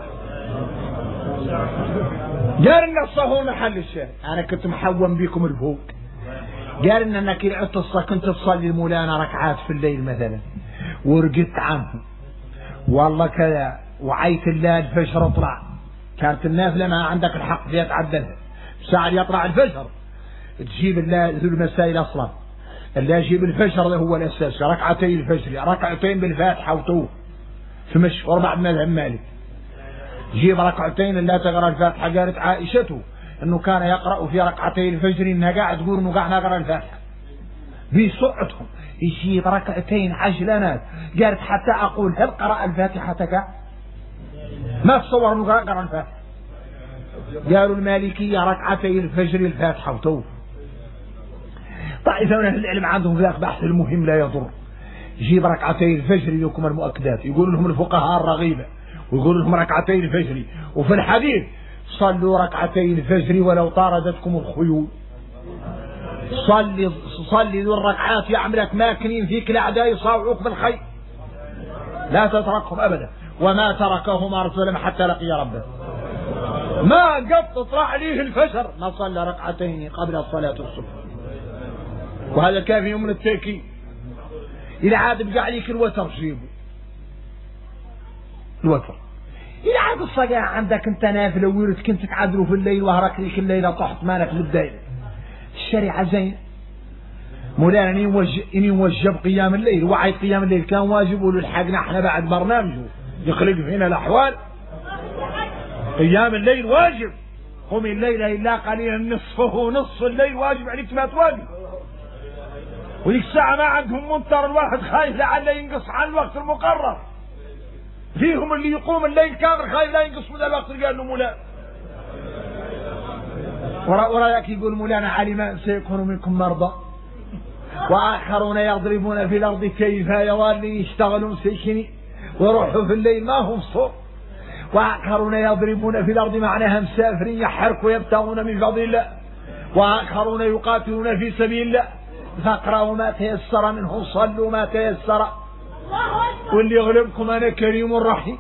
قال إن الصهو محل الشاهد. أنا كنت محوم بكم الفوق. قال إن أنك لعبت كنت تصلي المولانا ركعات في الليل مثلا ورقدت عنه والله كذا وعيت الله الفجر اطلع. كانت النافلة ما عندك الحق في يتعدلها ساعة يطلع الفجر تجيب الله ذو المسائل أصلا. اللي يجيب الفجر هو الأساس. ركعتين الفجر ركعتين بالفاتحة وطوف في مشهور بعد مذهب مالك. جيب ركعتين لا تقرأ الفاتحة. قالت عائشته انه كان يقرأ في ركعتين الفجر انها قاعد تقول انه قاعد نقرأ الفاتحة بسرعتهم. يجيب ركعتين عجلانات. قالت حتى اقول هل قرأ الفاتحة قاعد ما تصور انه قرأ الفاتحة. قالوا المالكية ركعتين الفجر الفاتحة وطوف. طائفة من أهل العلم عندهم ذاك بحث المهم لا يضر. يجيب ركعتين الفجر لكم المؤكدات يقول لهم الفقهاء الرغيبة ويقول لهم ركعتين الفجر. وفي الحديث صلوا ركعتين الفجر ولو طاردتكم الخيول. صلي ذو الركعات يعملك ماكنين فيك الأعداء يصاوعوك بالخير لا تتركهم أبدا. وما تركهما رسول الله حتى لقي ربه. ما قد تطلع عليه الفجر ما صلى ركعتين قبل صلاة الصبح. وهذا كافي من التأكيد. إذا عاد بقى عليك الوتر جيبه الوتر. إذا عاد الصقاع عندك انت نافلة وورد كنت تعدلوا في الليل وهرك ليك الليلة طحت مالك بالدايرة. الشريعة زين. مولانا إني موجب قيام الليل وعيد قيام الليل كان واجب وللحقنا احنا بعد برنامجه يخلق فينا الأحوال. قيام الليل واجب. قم الليل إلا قليلا نصفه نصف الليل واجب عليك ما تواجب. وليك الساعة ما عندهم منتر الواحد خايف لعله ينقص عن الوقت المقرر. فيهم اللي يقوم الليل كامل خايف لا ينقص من الوقت اللي قال له مولانا. ورايك يقول مولانا علم سيكون منكم مرضى وآخرون يضربون في الأرض كيف يوالي يشتغلون سيكني ويروحوا في الليل ما هم صور. وآخرون يضربون في الأرض معناها مسافرين يحركوا يبتغون من فضل الله. وآخرون يقاتلون في سبيل الله. فاقرأوا ما تيسر منه صلوا ما تيسر. واللي يغلبكم أنا كريم رحيم.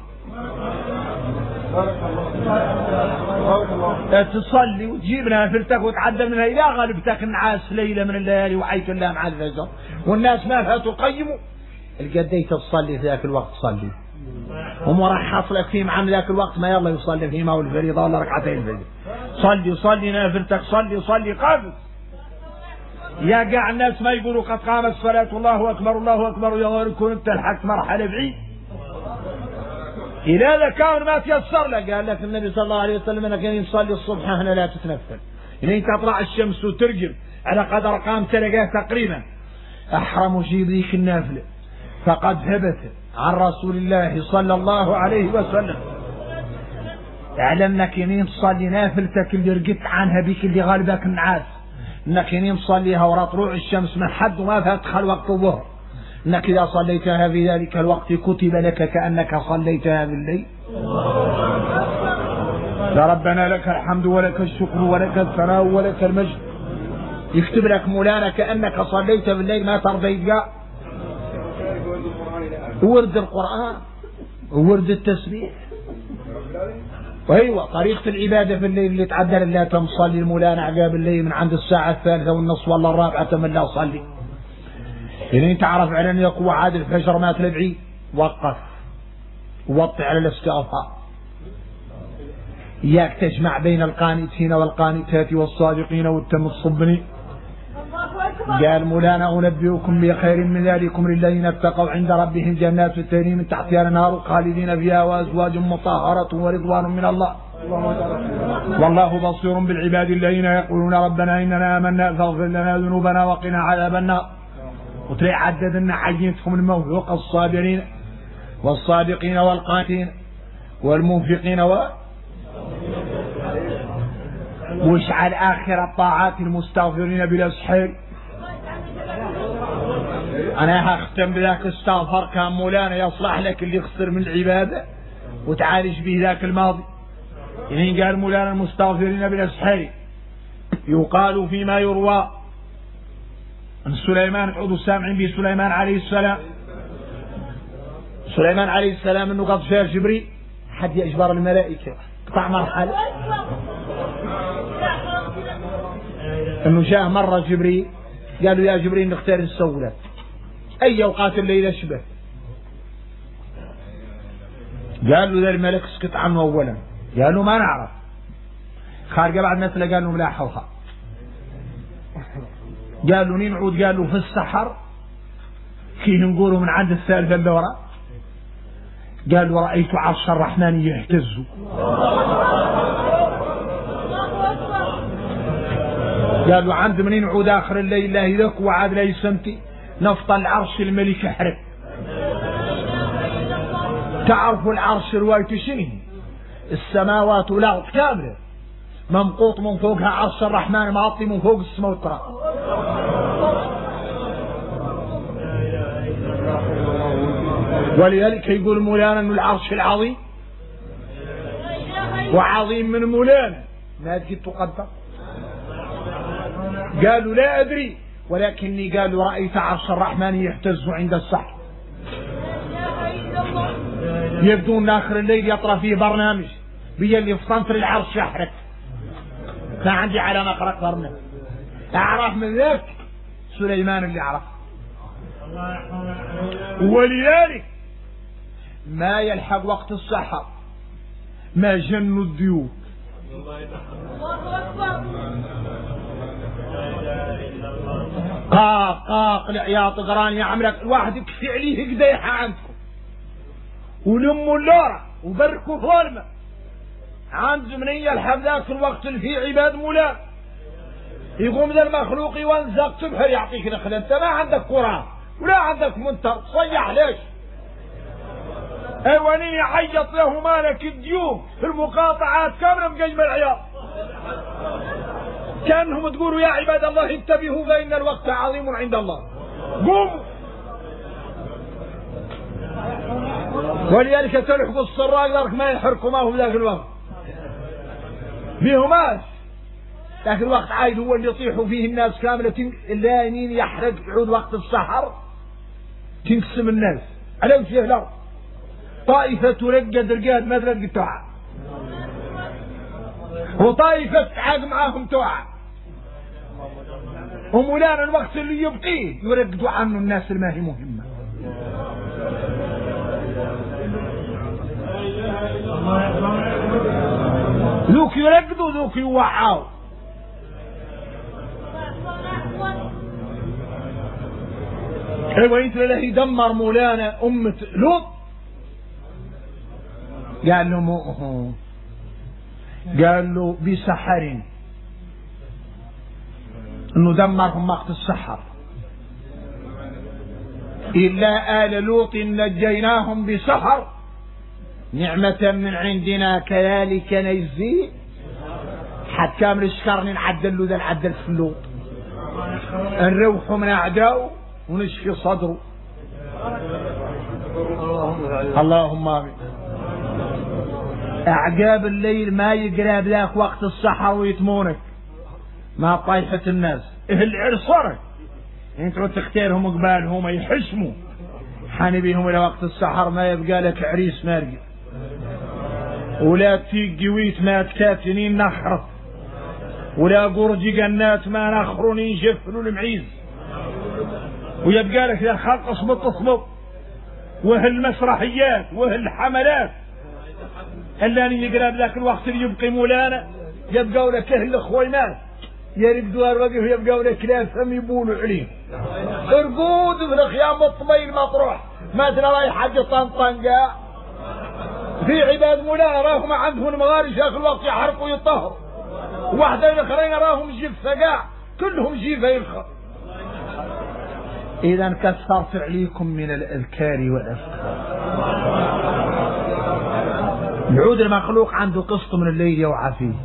تصلي وتجيب نافلتك وتعدل منها إذا غلبتك النعاس ليلة من الليالي وعيت الله مع الفجر والناس ما فيها تقيموا القديت تصلي في ذاك الوقت صلي. ومرحص لك فيه مع ذاك الوقت ما يلا يصلي فيه ما هو الفريضة ولا ركعتين الفجر. صلي نافلتك صلي قابل. يا قاع الناس ما يقولوا قد قامت الصلاة الله أكبر يا وركون انت الحق مرحلة بعيد. إذا ذا كان ما تيسر له قال لك النبي صلى الله عليه وسلم أنك يصلي الصبح هنا لا تتنفل إن تطلع الشمس وترجم على قدر قام تلقاه تقريبا أحرم جيب ذيك النافلة. فقد ثبت عن رسول الله صلى الله عليه وسلم اعلمنك ينين تصلي نافلتك اللي رقدت عنها بك اللي غالبك النعاس انك ينين تصليها ورا طلوع الشمس من حد وما فيها تدخل وقت الظهر. انك اذا صليتها في ذلك الوقت كتب لك كأنك صليتها بالليل. يا ربنا لك الحمد ولك الشكر ولك الثناء ولك المجد. يكتب لك مولانا كأنك صليت بالليل ما ترضيت قاع. ورد القرآن وورد التسبيح وايوه طريقة العبادة في الليل اللي تعدل لا تصلي المولانا عقاب الليل من عند الساعة 3:30 ولا 4 من لا صلي. إذا انت تعرف على ان يقوى عاد الفجر ما تلبعي وقف ووطي على الاستغفار. إياك تجمع بين القانتين والقانتات والصادقين والمتصبرين. قال مولانا أنبئكم بخير من ذلكم للذين اتقوا عند ربهم جنات تجري من تحتها الأنهار خالدين فيها وأزواج مطهرة ورضوان من الله والله بصير بالعباد الذين يقولون ربنا إننا آمنا فاغفر لنا ذنوبنا وقنا عذاب النار. وتلاقي عددنا حجيتهم الموثوق الصابرين والصادقين والقانتين والمنفقين واشعل آخر الطاعات المستغفرين بالأسحار. أنا هختم بذاك استغفر كان مولانا يصلح لك اللي يخسر من العبادة وتعالج به ذاك الماضي. يعني قال مولانا المستغفرين بالأسحار يقال فيما يروى عن سليمان عضو السامعين بسليمان عليه السلام سليمان عليه السلام انه قد جاء جبريل حد يجبر الملائكة قطع مرحلة انه جاء مرة جبريل قالوا يا جبريل نختار نسوي لك اي اوقات الليل اشبه قالوا ذا الملك اسكت عنه اولا قالوا ما نعرف خارج بعد مثل قالوا ملاحظها قالوا نعود قالوا في السحر كي نقولوا من عند الثالثة اللي وراء قالوا رأيت عرش الرحمن يهتز قالوا عند من نعود آخر الليل لا لك وعاد لا يسمتي نفط العرش الملك حرق تعرفوا العرش روايته شنو السماوات والأرض كاملة ممقوط من فوقها عرش الرحمن معطي من فوق السماء والتراب ولذلك يقول مولانا أن العرش العظيم وعظيم من مولانا ما تجد تقدر قالوا لا أدري ولكني قالوا رأيت عرش الرحمن يهتز عند السحر يبدو أن آخر الليل يطرى فيه برنامج بيلي في صنفر العرش يحرك ما عندي على مقرأ برنامج أعرف من ذلك سليمان اللي عرف ولذلك ما يلحق وقت السحر ما جنوا الضيوف قاق العياط غران يعملك الواحد يكفي عليه قديحة عندكم ولموا اللورة وبركوا فولمة عند زمنية يلحق ذاك الوقت اللي فيه عباد مولا يقوم ذا المخلوق ينزق تبحر يعطيك دخل انت ما عندك قرآن ولا عندك منتر تصيح ليش ايواني يعيط له مالك الديوم في المقاطعات كاملة مقيمة العياط كأنهم تقولوا يا عباد الله انتبهوا فإن الوقت عظيم عند الله قوموا ولذلك تلحقوا السراق ذلك ما يحركوا ما هو ذاك الوقت بيهماش ذاك الوقت عايد هو اللي يطيحوا فيه الناس كاملة اللاينين يحرق يعود وقت السحر تنقسم الناس على وجه الأرض طائفة ترقد رقاد ما ترقد توعى وطائفة تعاق معاهم توعى ومولانا الوقت اللي يبقيه يرقدوا عنه الناس اللي ما هي مهمة ذوك يرقدوا ذوك يوعوا ايوه انت له يدمر مولانا أمة لوط قال له قال له بسحر انه دمرهم وقت السحر إلا آل لوط نجيناهم بسحر نعمة من عندنا كذلك نجزي حتى كامل الشكر نعدل له ذا العدل في اللوط نروح من أعداءه ونشفي صدره اللهم آمين أعقاب الليل ما يقرب ذاك وقت السحر ويتمونك ما طايحة الناس العرصرة انتوا تختارهم قبالهم يحشموا حنبيهم إلى وقت السحر ما يبقى لك عريس مارقي ولا تيجي ويت ما تكاتنين نخرط ولا قرجي قنات ما نخرونين جفلوا المعيز ويبقى لك يا خلق اصمت وهالمسرحيات وهالحملات اللي يقرب ذاك الوقت اللي يبقي مولانا يبقوا لك اهل اخوينات يرقدوا الرقف يبقوا لك لا فم يبولوا عليه ارقود في الخيام الطمين مطروح ما ترى رايح حاجه طنطنقه في عباد مولانا راهم عندهم مغارج ذاك الوقت يحرقوا يطهروا واحدين اخرين راهم جفه كاع كلهم جيفه يلخر اذا كثرت عليكم من الاذكار والاذكار العود المخلوق عنده قسط من الليل يوعى فيه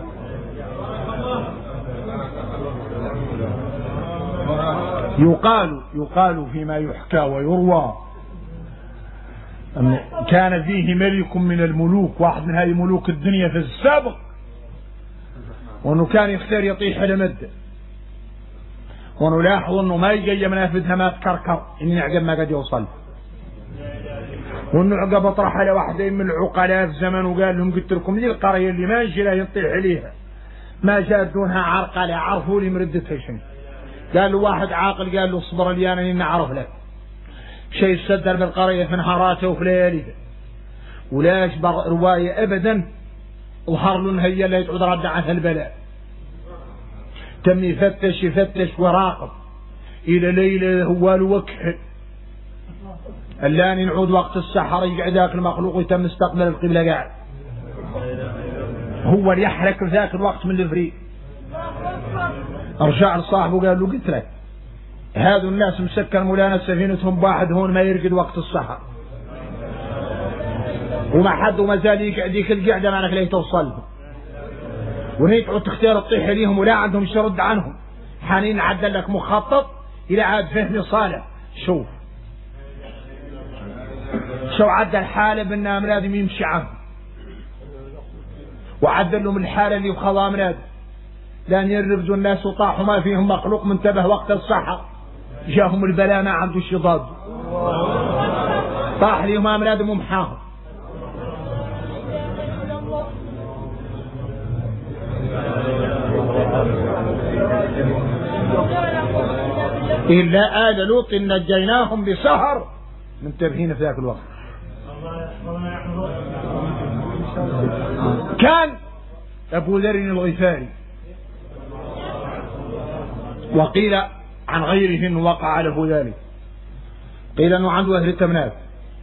يقال فيما يحكى ويروى كان فيه ملك من الملوك واحد من هذه ملوك الدنيا في السابق وانه كان يختار يطيح لمده ونلاحظ انه ما يجي منافذها ما تكركر اني عقب ما قد يوصل وانه عقب طرح على واحدين من العقلاء في زمن وقال لهم قلت لكم لي القرية اللي ما نجي لا ينطيح عليها ما جاء دونها عرقلة عرفوا لي مردتها شنو. قال له واحد عاقل قال له اصبر لي انا نعرف لك شيء يصدر بالقرية في نهاراته وفي لياليها ولا يشبر رواية ابدا ظهر له هي اللي تعود رد عنها البلاء. تم يفتش وراقب الى ليلة هو الوكح اللاني نعود وقت السحر يقعد ذاك المخلوق ويتم استقبل القبلة قاعد هو اللي يحرك ذاك الوقت من الفريق. رجع لصاحبه قال له قلت لك هذا الناس مسكر مولانا سفينتهم واحد هون ما يرقد وقت السحر وما حد وما زال يقعد ذيك القعده معناك ليه توصل ونيت تعود تختار الطيح ليهم ولا عندهم شرد عنهم حانين عدل لك مخطط الى عاد فهمي صالح. شوف شو عدل الحاله بالنام لازم يمشي عنه وعدل لهم الحاله اللي بخضام لازم لان يرفزوا الناس وطاحوا ما فيهم مخلوق منتبه وقت الصحة جاهم البلاء ما عنده شي ضاد طاح ليهم امراض ومحاهم. إلا آل لوط نجيناهم بسهر منتبهين في ذاك الوقت. كان أبو ذر الغفاري وقيل عن غيره انه وقع له ذلك قيل انه عنده اهل التمنات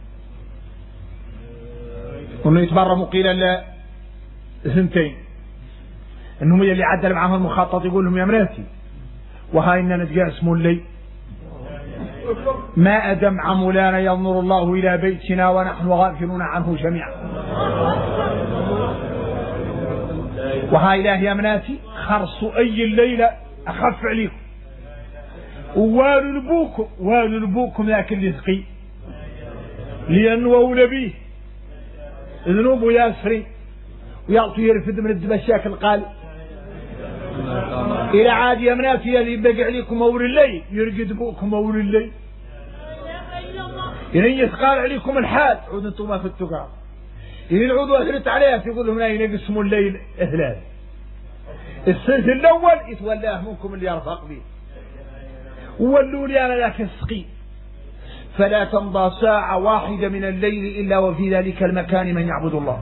وانه يتبرموا قيل لا اثنتين انهم اللي عدل معهم المخطط يقول لهم يا مراتي وهاي اننا نتقاسموا الليل ما ادمع مولانا ينظر الله الى بيتنا ونحن غافلون عنه جميعا وهاي لا يا مناتي خرصوا اي الليله اخف عليكم ووالوا لبوكم ذاك اللي ثقي لانه اولى به ذنوبه ياسري ويعطي يرفد من الدبشاك القال الى عاد يا مناتي اللي بقى عليكم اول الليل يرقد بوكم اول الليل يعني يثقال عليكم الحال عود انتم ما فتوا قاع يعني العود اثرت عليها يقول لهم لا ينقسموا الليل اهلال السنة الاول يتولاه منكم اللي يرفق به وولوا لي انا ذاك السقي فلا تمضى ساعة واحدة من الليل الا وفي ذلك المكان من يعبد الله.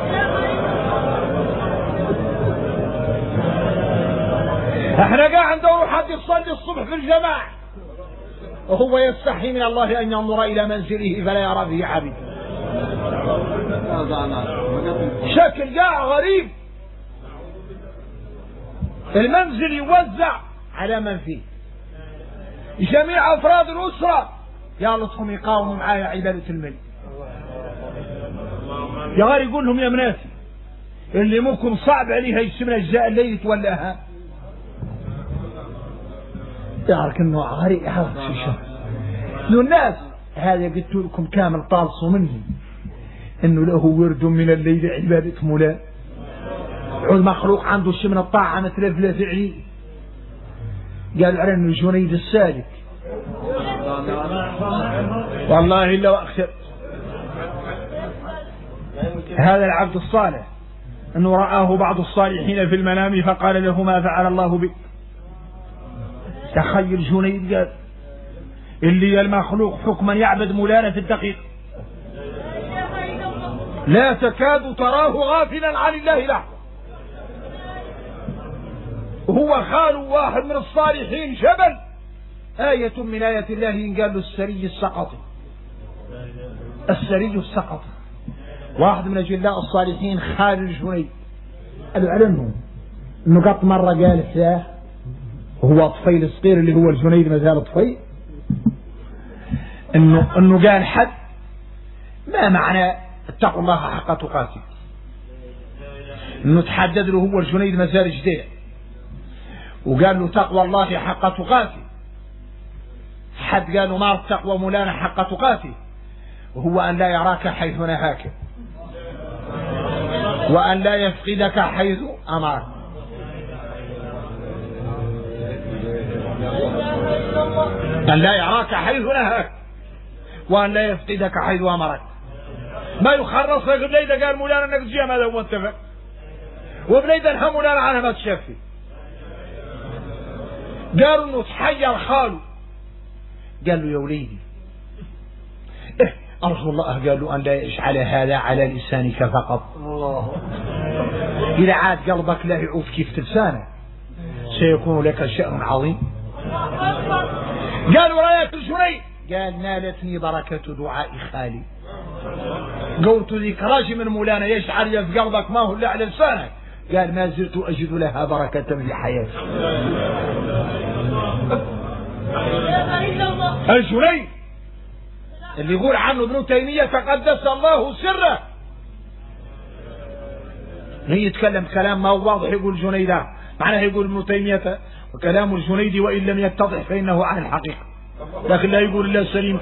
احنا قاعد ندور حد يصلي الصبح في الجماعة وهو يستحي من الله ان ينظر الى منزله فلا يرى فيه عبد. شكل قاع غريب المنزل يوزع على من فيه جميع افراد الاسرة يالطهم يقاوموا معايا عبادة الملك يا غير يقول لهم يا مناسي اللي ممكن صعب عليها يسمى اجزاء الليل تولاها يعرف انه غريب يعرف شو الناس هذا قلت لكم كامل طالصوا منهم انه له ورد من الليل عبادة مولا عود مخلوق عنده شيء من الطاعة مثل لا فعلي قالوا على انه جنيد السالك والله الا واخشى هذا العبد الصالح انه رآه بعض الصالحين في المنام فقال له ما فعل الله بك. تخيل جنيد قال اللي المخلوق حكما يعبد مولانا في الدقيق لا تكاد تراه غافلا عن الله لحظة وهو خال واحد من الصالحين جبل آية من آيات الله إن قال له السري السقطي السري السقطي واحد من أجلاء الصالحين خال الجنيد قالوا علمهم انه قط مرة قال ساه وهو طفيل الصغير اللي هو الجنيد ما زال طفيل انه قال حد ما معنى اتقوا الله حق تقاته انه تحدد له هو الجنيد ما زال جديد وقال له تقوى الله حق تقاته حد قالوا ما التقوى مولانا حق تقاته وهو أن لا يراك حيث نهاك وأن لا يفقدك حيث أمرك أن لا يراك حيث نهاك وأن لا يفقدك حيث أمرك ما يخرص لك بليدة قال مولانا انك تجي هذا هو اتفق وبليدة انها مولانا عنها ما تشافي. قالوا انه تحير خاله قال له يا وليدي أرجو الله قال له أن لا يجعل هذا على لسانك فقط. إذا عاد قلبك لا يعود كيف لسانك سيكون لك شأن عظيم. قالوا رأيت الجنيد قال نالتني بركة دعاء خالي. قلت ذيك راجي من مولانا يجعل في قلبك ما هو إلا على لسانك قال ما زلت أجد لها بركة في حياتي. الجنيد اللي يقول عنه ابن تيمية تقدس الله سره هي يتكلم كلام ما هو واضح يقول جنيدا معناه يقول ابن تيمية وكلام الجنيد وإن لم يتضح فإنه عن الحقيقة لكن لا يقول الله السليم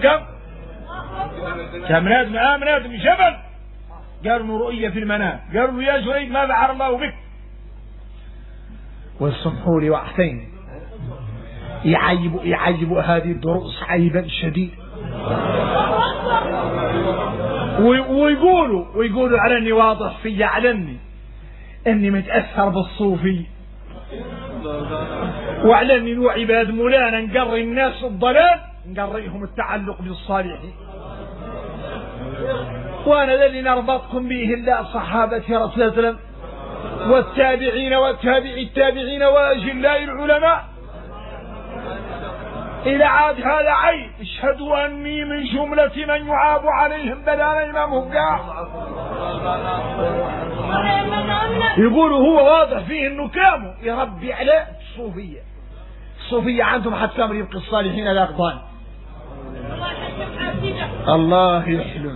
كمنادم منادم جبل. قالوا له رؤية في المنام قالوا له يا جنيد ما فعل الله بك والسمحوا لي وأحسين يعيب هذه الدروس عيبا شديد ويقولوا على اني واضح في علني اني متأثر بالصوفي وعلى اني نوع عباد مولانا نقري الناس الضلال نقريهم التعلق بالصالحين وانا الذي نربطكم به الا صحابة رسول الله صلى الله عليه وسلم والتابعين وتابعي التابعين واجلاء العلماء. إذا عاد هذا عيب اشهدوا أني من جملة من يعاب عليهم بدانا إمامهم قاع. يقولوا هو واضح فيه انه كامو يربي على الصوفية عندهم حتى امر يبقي الصالحين الأقبال. الله يحلم.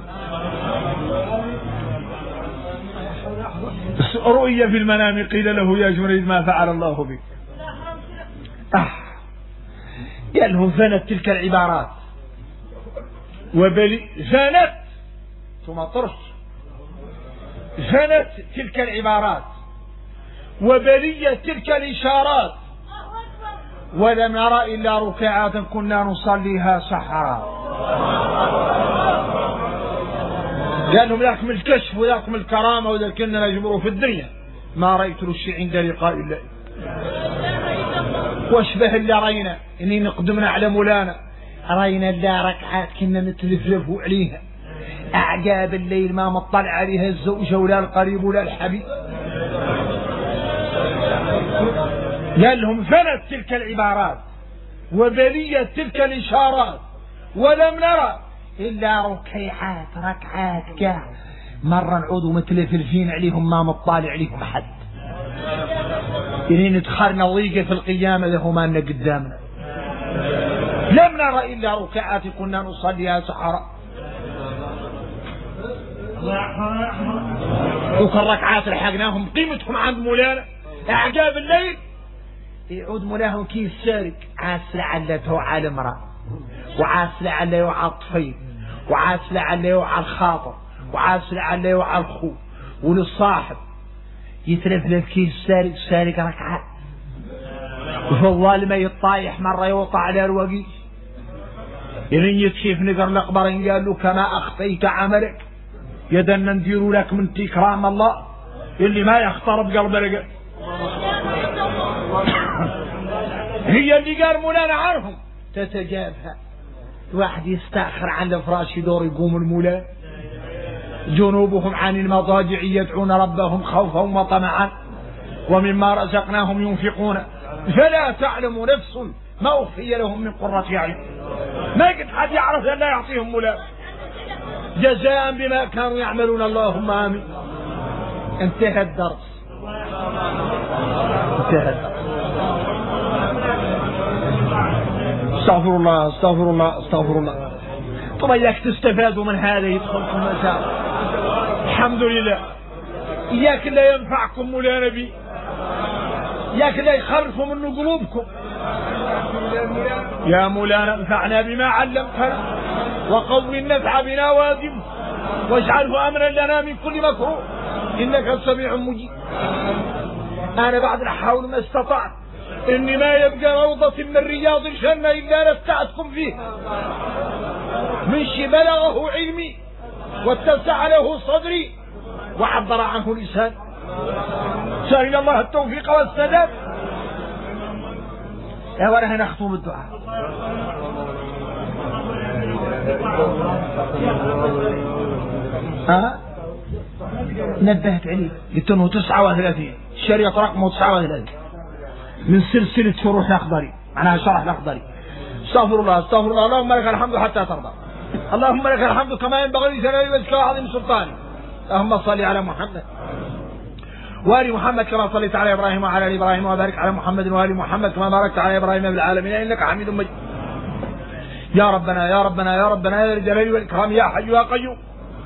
رؤيا في المنام قيل له يا جنيد ما فعل الله بك. قال له زنت تلك العبارات زنت ثم طرش زنت تلك العبارات وبليت تلك الإشارات ولم نرى إلا ركعات كنا نصليها سحرا. قال لهم ذاك من الكشف وذاك من الكرامة وذاك كنا نجمره في الدنيا ما رأيت له شيء عند لقاء الله. واشبه اللي رأينا إني نقدمنا على مولانا رأينا اللي ركعات كنا نتلفلفوا عليها أعجاب الليل ما مطلع عليها الزوجة ولا القريب ولا الحبيب. قال لهم فنت تلك العبارات وبليت تلك الإشارات ولم نرى إلا ركعات كاع مرة نعودوا متلفلفين عليهم ما مطالع عليهم حد إني ندخلنا ضيقة في القيامة له ما لنا قدامنا لم نرى إلا ركعات كنا نصليها سحرا. وكل ركعات لحقناهم قيمتهم عند مولانا أعجاب الليل يعود مولاهم كيف سارق عاس لعلته على المرأة وعاس لعله على الطفيل وعاس لعله على الخاطر وعاس لعله على الخو وللصاحب يتلفلف كيف سارق ركعات وفضل ما يطايح مرة يوقع على الوقي يرين كيف نقر الأخبارين قال له كما أخطيت عملك يدنا نديروا لك من تكرام الله اللي ما يختار بقلب رجل. هي اللي قال مولانا عنهم تتجافى واحد يستأخر عن الفراش يدور يقوم المولى جنوبهم عن المضاجع يدعون ربهم خوفا وطمعا ومما رزقناهم ينفقون فلا تعلم نفس ما أخفي لهم من قرة أعين. ما قد حد يعرف أن لا يعطيهم مولا جزاء بما كانوا يعملون. اللهم آمين. انتهى الدرس استغفر الله. طبعا إياك تستفادوا من هذا يدخلكم مساء الحمد لله. إياك لا ينفعكم مولانا بي إياك لا يخرفوا من قلوبكم. يا مولانا انفعنا بما علمتنا وقوم النفع بنا وادم واجعله أمنا لنا من كل مكروه إنك سميع مجيب. أنا بعد الحول ما استطعت إني ما يبقى روضة من رياض الجنة إلا نفعتكم فيه من شي بلغه علمي واتسع له صدري وعبر عنه لساني. سأل الله التوفيق والسداد. يا ولا نختم الدعاء. نبهت عليه قلت له 39 الشريط رقمه 39 من سلسلة شروح الأخضري، معناها شرح الأخضري. استغفر الله استغفر الله. اللهم لك الحمد حتى ترضى. اللهم لك الحمد كما ينبغي لجلال وجهك وعظيم سلطانك. اللهم صل على محمد وآل محمد كما صليت على إبراهيم وعلى آل إبراهيم، وبارك على محمد وآل محمد كما باركت على إبراهيم في العالمين إنك حميد مجيد. يا ربنا يا ربنا يا ربنا يا ذا الجلال والإكرام يا حي يا قيوم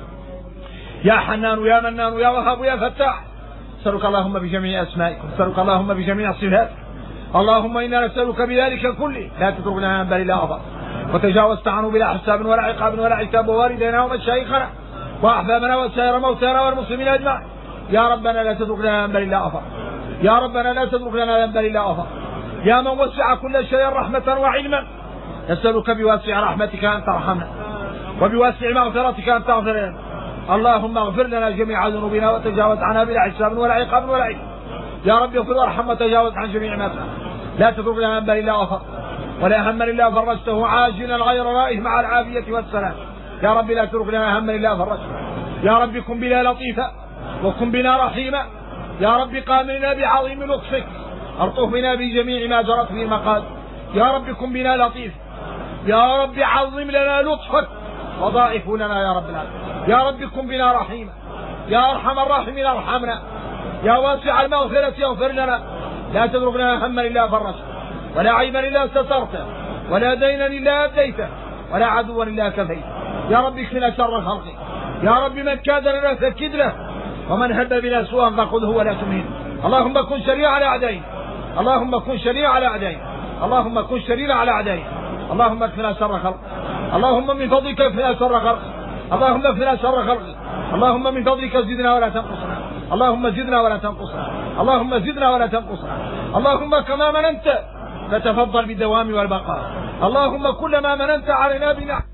يا حنان يا منان يا وهاب يا فتاح. نسألك اللهم بجميع أسمائك، نسألك اللهم بجميع صفاتك، اللهم إنا نسألك بذلك كله لا تتركنا بل إلا غفرت وتجاوزت عنه بلا حساب ولا عقاب ولا عتاب، ووالدينا ومشايخنا وأحبابنا وسائر موتانا والمسلمين أجمعين. يا ربنا لا تتركنا بل إلا غفرت، يا ربنا لا تتركنا بل إلا غفرت. يا من وسع كل شيء رحمة وعلما، نسألك بواسع رحمتك أن ترحمنا وبواسع مغفرتك أن تغفر لنا. اللهم اغفر لنا جميع ذنوبنا وتجاوز عنها بلا حساب ولا عقاب ولا عقاب. يا رب اغفر وارحم وتجاوز عن جميع ما فعل. لا تتركنا هم الا غفرت ولا هم الا فرجته عاجلا غير رائه مع العافيه والسلام. يا رب لا تتركنا هم الا فرجته. يا رب كن بنا لطيفا وكن بنا رحيما. يا رب قاملنا بعظيم لطفك، ارطف بنا بجميع ما جرت به المقادير. يا رب كن بنا لطيفا، يا رب عظم لنا لطفك وضاعف لنا يا رب العالمين. يا رب كن بنا رحيما، يا ارحم الراحمين ارحمنا، يا واسع المغفرة اغفر لنا. لا تتركنا هما الا فرجته ولا عيبا الا سترته ولا دينا الا اديته ولا عدوا الا كفيته. يا رب اكفنا شر خلقك. يا رب من كاد لنا فكد له، ومن هب بنا سوءا فخذه ولا تمهنه. اللهم كن شريعا على اعدائنا، اللهم كن شريعا على اعدائنا، اللهم كن شريعا على اعدائنا. اللهم اكفنا شر خلقك، اللهم من فضلك اكفنا شر خلقك، اللهم اكفنا شر خلقك. اللهم من فضلك زدنا ولا تنقصنا، اللهم زدنا ولا تنقصنا، اللهم زدنا ولا تنقصنا. اللهم كما مننت فتفضل بالدوام والبقاء. اللهم كلما مننت علينا بنعمة